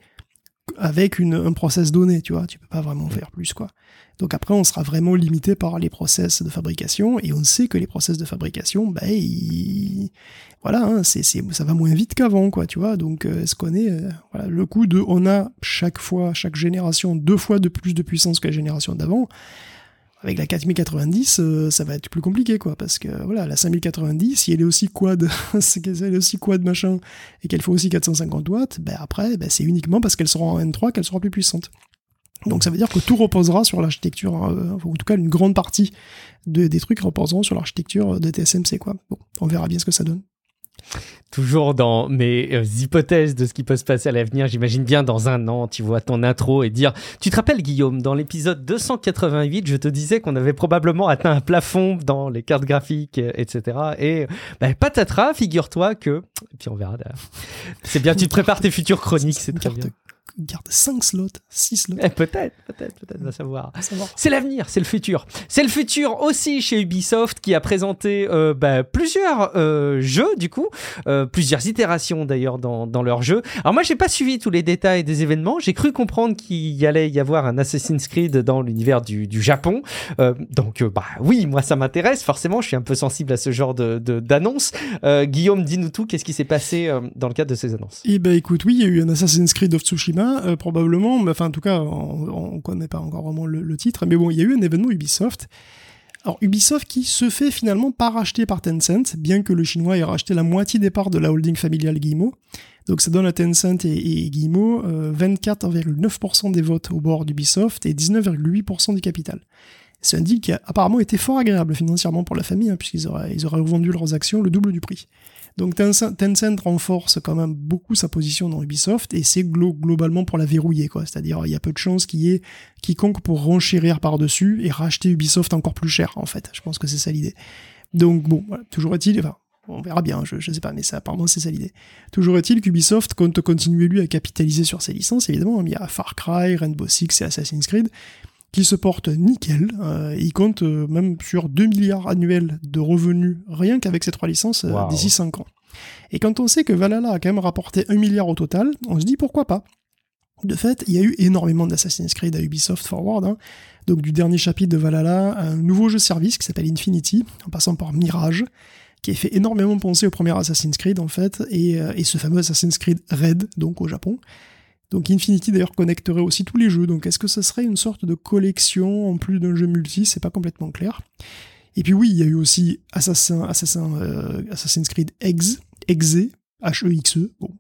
avec une, un process donné, tu vois. Tu peux pas vraiment faire plus, quoi. Donc après, on sera vraiment limité par les process de fabrication, et on sait que les process de fabrication, bah, ils... voilà, hein, c'est, c'est, ça va moins vite qu'avant, quoi, tu vois. Donc, euh, est-ce qu'on est, euh, voilà, le coup de, on a chaque fois, chaque génération, deux fois de plus de puissance que la génération d'avant. Avec la quatre mille quatre-vingt-dix, euh, ça va être plus compliqué, quoi, parce que, voilà, la cinq mille quatre-vingt-dix, si elle est aussi quad, si elle est aussi quad machin, et qu'elle fait aussi quatre cent cinquante watts, ben après, ben c'est uniquement parce qu'elle sera en N trois qu'elle sera plus puissante. Donc ça veut dire que tout reposera sur l'architecture, euh, ou en tout cas une grande partie de, des trucs reposeront sur l'architecture de T S M C, quoi. Bon, on verra bien ce que ça donne. Toujours dans mes euh, hypothèses de ce qui peut se passer à l'avenir, j'imagine bien dans un an, tu vois ton intro et dire... Tu te rappelles, Guillaume, dans l'épisode deux cent quatre-vingt-huit, je te disais qu'on avait probablement atteint un plafond dans les cartes graphiques, et cetera. Et bah, patatras, figure-toi que... Et puis on verra d'ailleurs. C'est bien, tu te prépares tes futures chroniques, c'est très bien. Garde cinq slots, six slots. Eh, peut-être, peut-être, peut-être, va savoir. savoir. C'est l'avenir, c'est le futur. C'est le futur aussi chez Ubisoft qui a présenté euh, bah, plusieurs euh, jeux, du coup, euh, plusieurs itérations d'ailleurs dans, dans leurs jeux. Alors moi, j'ai pas suivi tous les détails des événements. J'ai cru comprendre qu'il y allait y avoir un Assassin's Creed dans l'univers du, du Japon. Euh, donc, euh, bah oui, moi, ça m'intéresse. Forcément, je suis un peu sensible à ce genre de, de, d'annonces. Euh, Guillaume, dis-nous tout. Qu'est-ce qui s'est passé euh, dans le cadre de ces annonces? Eh ben, écoute, oui, il y a eu un Assassin's Creed of Tsushima. Euh, probablement, mais enfin en tout cas on ne connaît pas encore vraiment le, le titre, mais bon, il y a eu un événement Ubisoft. Alors Ubisoft qui se fait finalement pas racheter par Tencent, bien que le chinois ait racheté la moitié des parts de la holding familiale Guillemot. Donc ça donne à Tencent et, et Guillemot euh, vingt-quatre virgule neuf pour cent des votes au bord d'Ubisoft et dix-neuf virgule huit pour cent du capital. C'est un deal qui a apparemment été fort agréable financièrement pour la famille, hein, puisqu'ils auraient, ils auraient revendu leurs actions le double du prix. Donc Tencent, Tencent renforce quand même beaucoup sa position dans Ubisoft, et c'est glo- globalement pour la verrouiller, quoi. C'est-à-dire, il y a peu de chances qu'il y ait quiconque pour renchérir par-dessus et racheter Ubisoft encore plus cher, en fait. Je pense que c'est ça l'idée. Donc bon, voilà, toujours est-il, enfin, on verra bien, je, je sais pas, mais ça, apparemment, c'est ça l'idée. Toujours est-il qu'Ubisoft compte continuer, lui, à capitaliser sur ses licences, évidemment. Il y a Far Cry, Rainbow Six et Assassin's Creed, qui se portent nickel. Euh, il compte euh, même sur deux milliards annuels de revenus, rien qu'avec ces trois licences, euh, wow. d'ici cinq ans. Et quand on sait que Valhalla a quand même rapporté un milliard au total, on se dit pourquoi pas. De fait, il y a eu énormément d'Assassin's Creed à Ubisoft Forward, hein. Donc du dernier chapitre de Valhalla, un nouveau jeu service qui s'appelle Infinity, en passant par Mirage, qui a fait énormément penser au premier Assassin's Creed en fait, et, euh, et ce fameux Assassin's Creed Red, donc au Japon. Donc Infinity d'ailleurs connecterait aussi tous les jeux, donc est-ce que ce serait une sorte de collection en plus d'un jeu multi? C'est pas complètement clair. Et puis oui, il y a eu aussi Assassin, Assassin, euh, Assassin's Creed Exe, Exe, H E X E, bon,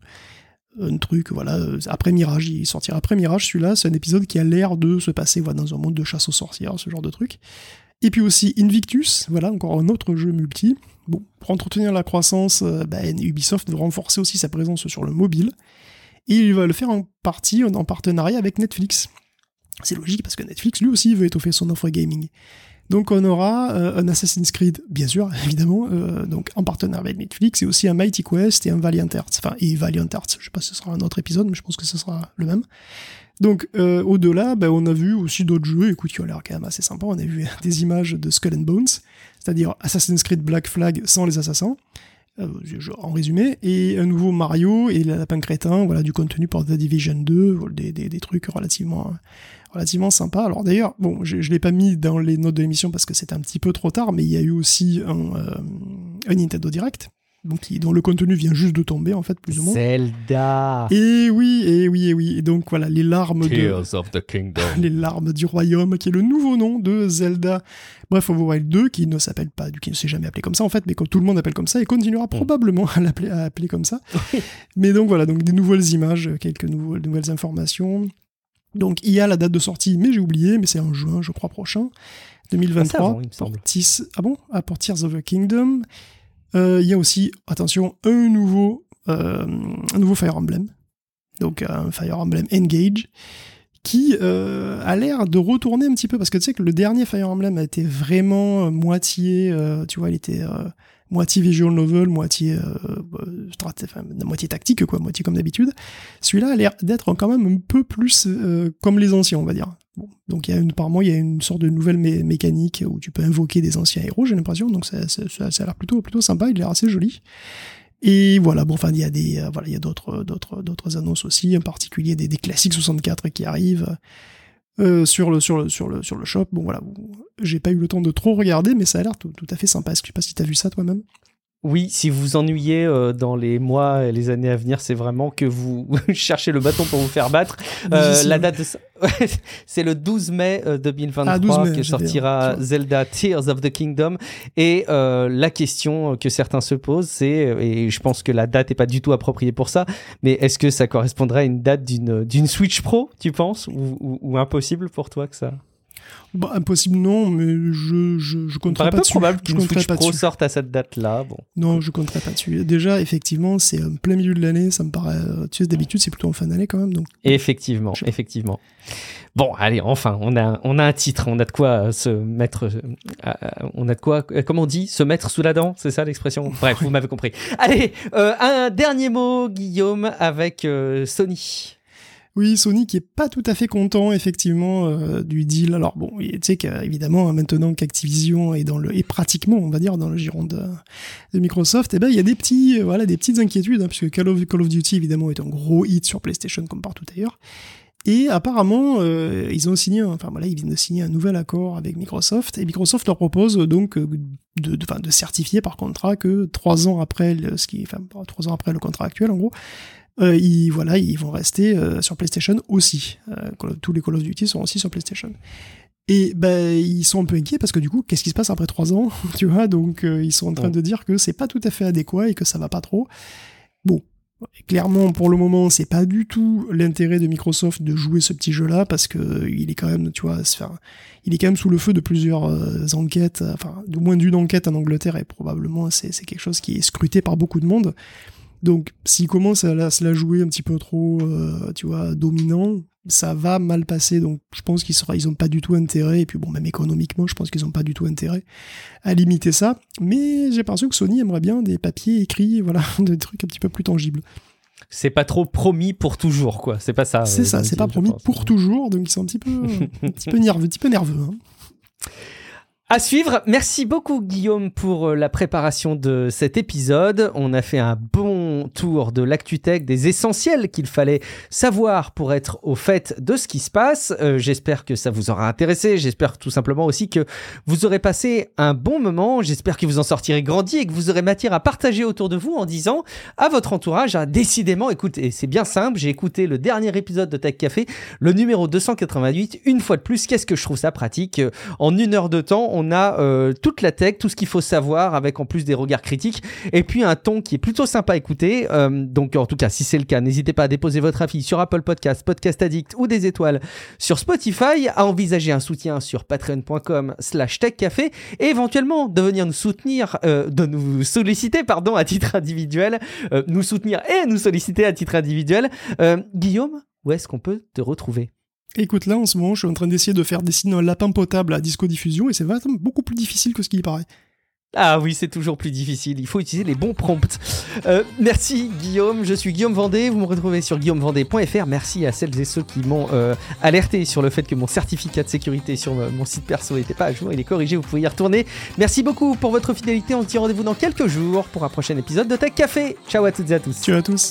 un truc, voilà, après Mirage, il sortira après Mirage, celui-là, c'est un épisode qui a l'air de se passer voilà, dans un monde de chasse aux sorcières, ce genre de truc. Et puis aussi Invictus, voilà, encore un autre jeu multi. Bon, pour entretenir la croissance, euh, bah, Ubisoft veut renforcer aussi sa présence sur le mobile, et il va le faire en partie en partenariat avec Netflix. C'est logique parce que Netflix lui aussi veut étoffer son offre gaming. Donc on aura euh, un Assassin's Creed, bien sûr, évidemment, euh, donc en partenariat avec Netflix, et aussi un Mighty Quest et un Valiant Hearts. Enfin, et Valiant Hearts, je sais pas si ce sera un autre épisode, mais je pense que ce sera le même. Donc euh, au-delà, ben, on a vu aussi d'autres jeux, écoute, qui ont l'air quand même assez sympa. On a vu des images de Skull and Bones, c'est-à-dire Assassin's Creed Black Flag sans les assassins, euh, en résumé, et un nouveau Mario et le lapin crétin, voilà, du contenu pour The Division deux, des, des, des trucs relativement... relativement sympa. Alors d'ailleurs, bon, je, je l'ai pas mis dans les notes de l'émission parce que c'était un petit peu trop tard, mais il y a eu aussi un, euh, un Nintendo Direct, donc qui, dont le contenu vient juste de tomber, en fait, plus ou moins. Zelda. Et oui, et oui, et oui. Et donc voilà, les larmes Tears de... of the Kingdom. les larmes du royaume, qui est le nouveau nom de Zelda Breath of the Wild deux, qui ne s'appelle pas, qui ne s'est jamais appelé comme ça, en fait, mais que tout le monde appelle comme ça, et continuera probablement à l'appeler à appeler comme ça. Mais donc voilà, donc des nouvelles images, quelques nouveaux, nouvelles informations. Donc il y a la date de sortie, mais j'ai oublié, mais c'est en juin, je crois, prochain, deux mille vingt-trois. Ah, ça, bon, il me semble. Pour Tis... Ah bon ah, pour Tears of the Kingdom. Euh, il y a aussi, attention, un nouveau, euh, un nouveau Fire Emblem. Donc un Fire Emblem Engage, qui euh, a l'air de retourner un petit peu, parce que tu sais que le dernier Fire Emblem a été vraiment moitié, euh, tu vois, il était... Euh, moitié visual novel, moitié euh, strat... enfin, moitié tactique, quoi, moitié comme d'habitude. Celui-là a l'air d'être quand même un peu plus euh, comme les anciens, on va dire. Bon, donc il y a une, par mois, il y a une sorte de nouvelle mé- mécanique où tu peux invoquer des anciens héros, j'ai l'impression, donc ça, ça, ça, ça a l'air plutôt, plutôt sympa, il a l'air assez joli. Et voilà, bon, enfin, il y a des, euh, voilà, il y a d'autres, d'autres, d'autres annonces aussi, en particulier des, des classiques soixante-quatre qui arrivent. Euh, sur le sur le sur le sur le shop. Bon voilà, j'ai pas eu le temps de trop regarder, mais ça a l'air tout, tout à fait sympa. Est-ce que je sais pas si t'as vu ça toi-même? Oui, si vous vous ennuyez euh, dans les mois et les années à venir, c'est vraiment que vous cherchez le bâton pour vous faire battre. Euh, la date de ça... c'est le douze mai deux mille vingt-trois ah, douze mai, que sortira Zelda Tears of the Kingdom. Et euh, la question que certains se posent, c'est, et je pense que la date n'est pas du tout appropriée pour ça, mais est-ce que ça correspondrait à une date d'une, d'une Switch Pro, tu penses, ou, ou, ou impossible pour toi que ça? Bah, impossible non, mais je je je compterai pas peu dessus. Probable qu'une Switch Pro dessus. sorte à cette date-là. Bon. Non, je compterai pas dessus. Déjà, effectivement, c'est en plein milieu de l'année, ça me paraît. Tu sais, d'habitude, c'est plutôt en fin d'année quand même, donc. Effectivement, je... effectivement. Bon, allez, enfin, on a on a un titre, on a de quoi se mettre, euh, on a de quoi, comment on dit, se mettre sous la dent, c'est ça l'expression. Bref, vous m'avez compris. Allez, euh, un dernier mot, Guillaume, avec euh, Sony. Oui, Sony qui est pas tout à fait content effectivement euh, du deal. Alors bon, tu sais qu'évidemment maintenant qu'Activision est dans le est pratiquement, on va dire, dans le giron de, de Microsoft, et eh ben il y a des petits euh, voilà des petites inquiétudes hein, puisque Call of Call of Duty évidemment est un gros hit sur PlayStation comme partout ailleurs. Et apparemment, euh, ils ont signé, un, enfin voilà, ils viennent de signer un nouvel accord avec Microsoft, et Microsoft leur propose donc de, de, de, de certifier par contrat que trois ans après le, ce qui, enfin trois ans après le contrat actuel en gros. Euh, ils, voilà, ils vont rester euh, sur PlayStation aussi. Euh, tous les Call of Duty sont aussi sur PlayStation. Et ben, ils sont un peu inquiets parce que du coup, qu'est-ce qui se passe après trois ans, tu vois? Donc, euh, ils sont en train de dire que c'est pas tout à fait adéquat et que ça va pas trop. Bon, clairement, pour le moment, c'est pas du tout l'intérêt de Microsoft de jouer ce petit jeu-là parce que il est quand même, tu vois, enfin, il est quand même sous le feu de plusieurs euh, enquêtes, enfin, de moins d'une enquête en Angleterre et probablement c'est, c'est quelque chose qui est scruté par beaucoup de monde. Donc, s'ils commencent à la, à se la jouer un petit peu trop, euh, tu vois, dominant, ça va mal passer. Donc, je pense qu'ils sera, ils ont pas du tout intérêt. Et puis, bon, même économiquement, je pense qu'ils ont pas du tout intérêt à limiter ça. Mais j'ai l'impression que Sony aimerait bien des papiers écrits, voilà, des trucs un petit peu plus tangibles. C'est pas trop promis pour toujours, quoi. C'est pas ça. C'est euh, ça, c'est pas promis pense. pour toujours. Donc, ils sont un petit peu, un petit peu nerveux, un petit peu nerveux. Hein. À suivre. Merci beaucoup Guillaume pour la préparation de cet épisode. On a fait un bon tour de l'ActuTech, des essentiels qu'il fallait savoir pour être au fait de ce qui se passe. Euh, j'espère que ça vous aura intéressé. J'espère tout simplement aussi que vous aurez passé un bon moment. J'espère que vous en sortirez grandi et que vous aurez matière à partager autour de vous en disant à votre entourage, ah, décidément, écoutez, c'est bien simple. J'ai écouté le dernier épisode de Tech Café, le numéro deux cent quatre-vingt-huit. Une fois de plus, qu'est-ce que je trouve ça pratique. En une heure de temps, on a euh, toute la tech, tout ce qu'il faut savoir, avec en plus des regards critiques, et puis un ton qui est plutôt sympa à écouter. Euh, donc en tout cas, si c'est le cas, n'hésitez pas à déposer votre avis sur Apple Podcast, Podcast Addict ou des étoiles sur Spotify, à envisager un soutien sur patreon.com slash techcafé et éventuellement de venir nous soutenir, euh, de nous solliciter pardon, à titre individuel, euh, nous soutenir et nous solliciter à titre individuel. Euh, Guillaume, où est-ce qu'on peut te retrouver ? Écoute, là, en ce moment, je suis en train d'essayer de faire dessiner un lapin potable à Disco Diffusion et c'est vraiment beaucoup plus difficile que ce qu'il y paraît. Ah oui, c'est toujours plus difficile. Il faut utiliser les bons prompts. Euh, merci Guillaume. Je suis Guillaume Vendée. Vous me retrouvez sur guillaume vendée point f r. Merci à celles et ceux qui m'ont euh, alerté sur le fait que mon certificat de sécurité sur mon site perso n'était pas à jour. Il est corrigé. Vous pouvez y retourner. Merci beaucoup pour votre fidélité. On se dit rendez-vous dans quelques jours pour un prochain épisode de Tech Café. Ciao à toutes et à tous. Ciao à tous.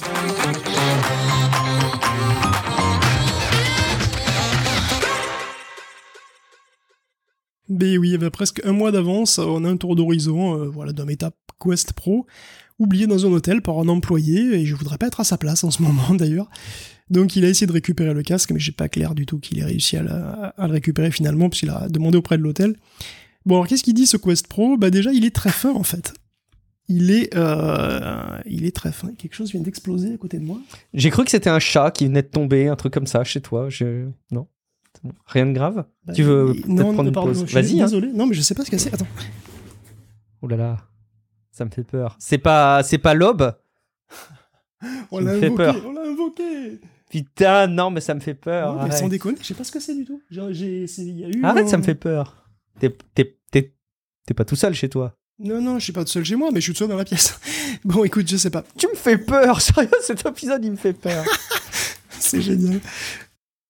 Ben oui, il y avait presque un mois d'avance, on a un tour d'horizon euh, voilà, d'un Meta Quest Pro, oublié dans un hôtel par un employé, et je voudrais pas être à sa place en ce moment d'ailleurs. Donc il a essayé de récupérer le casque, mais j'ai pas clair du tout qu'il ait réussi à, la, à le récupérer finalement, puisqu'il a demandé auprès de l'hôtel. Bon alors qu'est-ce qu'il dit ce Quest Pro ? Bah déjà il est très fin en fait. Il est, euh, il est très fin. Quelque chose vient d'exploser à côté de moi. J'ai cru que c'était un chat qui venait de tomber, un truc comme ça chez toi. Je... Non. Bon. Rien de grave. Bah, Tu veux il... peut-être non, prendre non, une pardon, pause. je suis Vas-y. Désolé. Hein. Non, mais je sais pas ce que c'est. Attends. Oh là là, ça me fait peur. C'est pas, c'est pas l'aube. On l'a fait invoqué. peur. On l'a invoqué. Putain, non, mais ça me fait peur. Non, mais sans déconner, je sais pas ce que c'est du tout. Genre, j'ai, c'est, y a eu. Arrête, un... ça me fait peur. T'es, t'es, t'es, t'es pas tout seul chez toi. Non, non, je suis pas tout seul chez moi, mais je suis tout seul dans la pièce. Bon, écoute, je sais pas. Tu me fais peur, sérieux, cet épisode il me fait peur. C'est génial.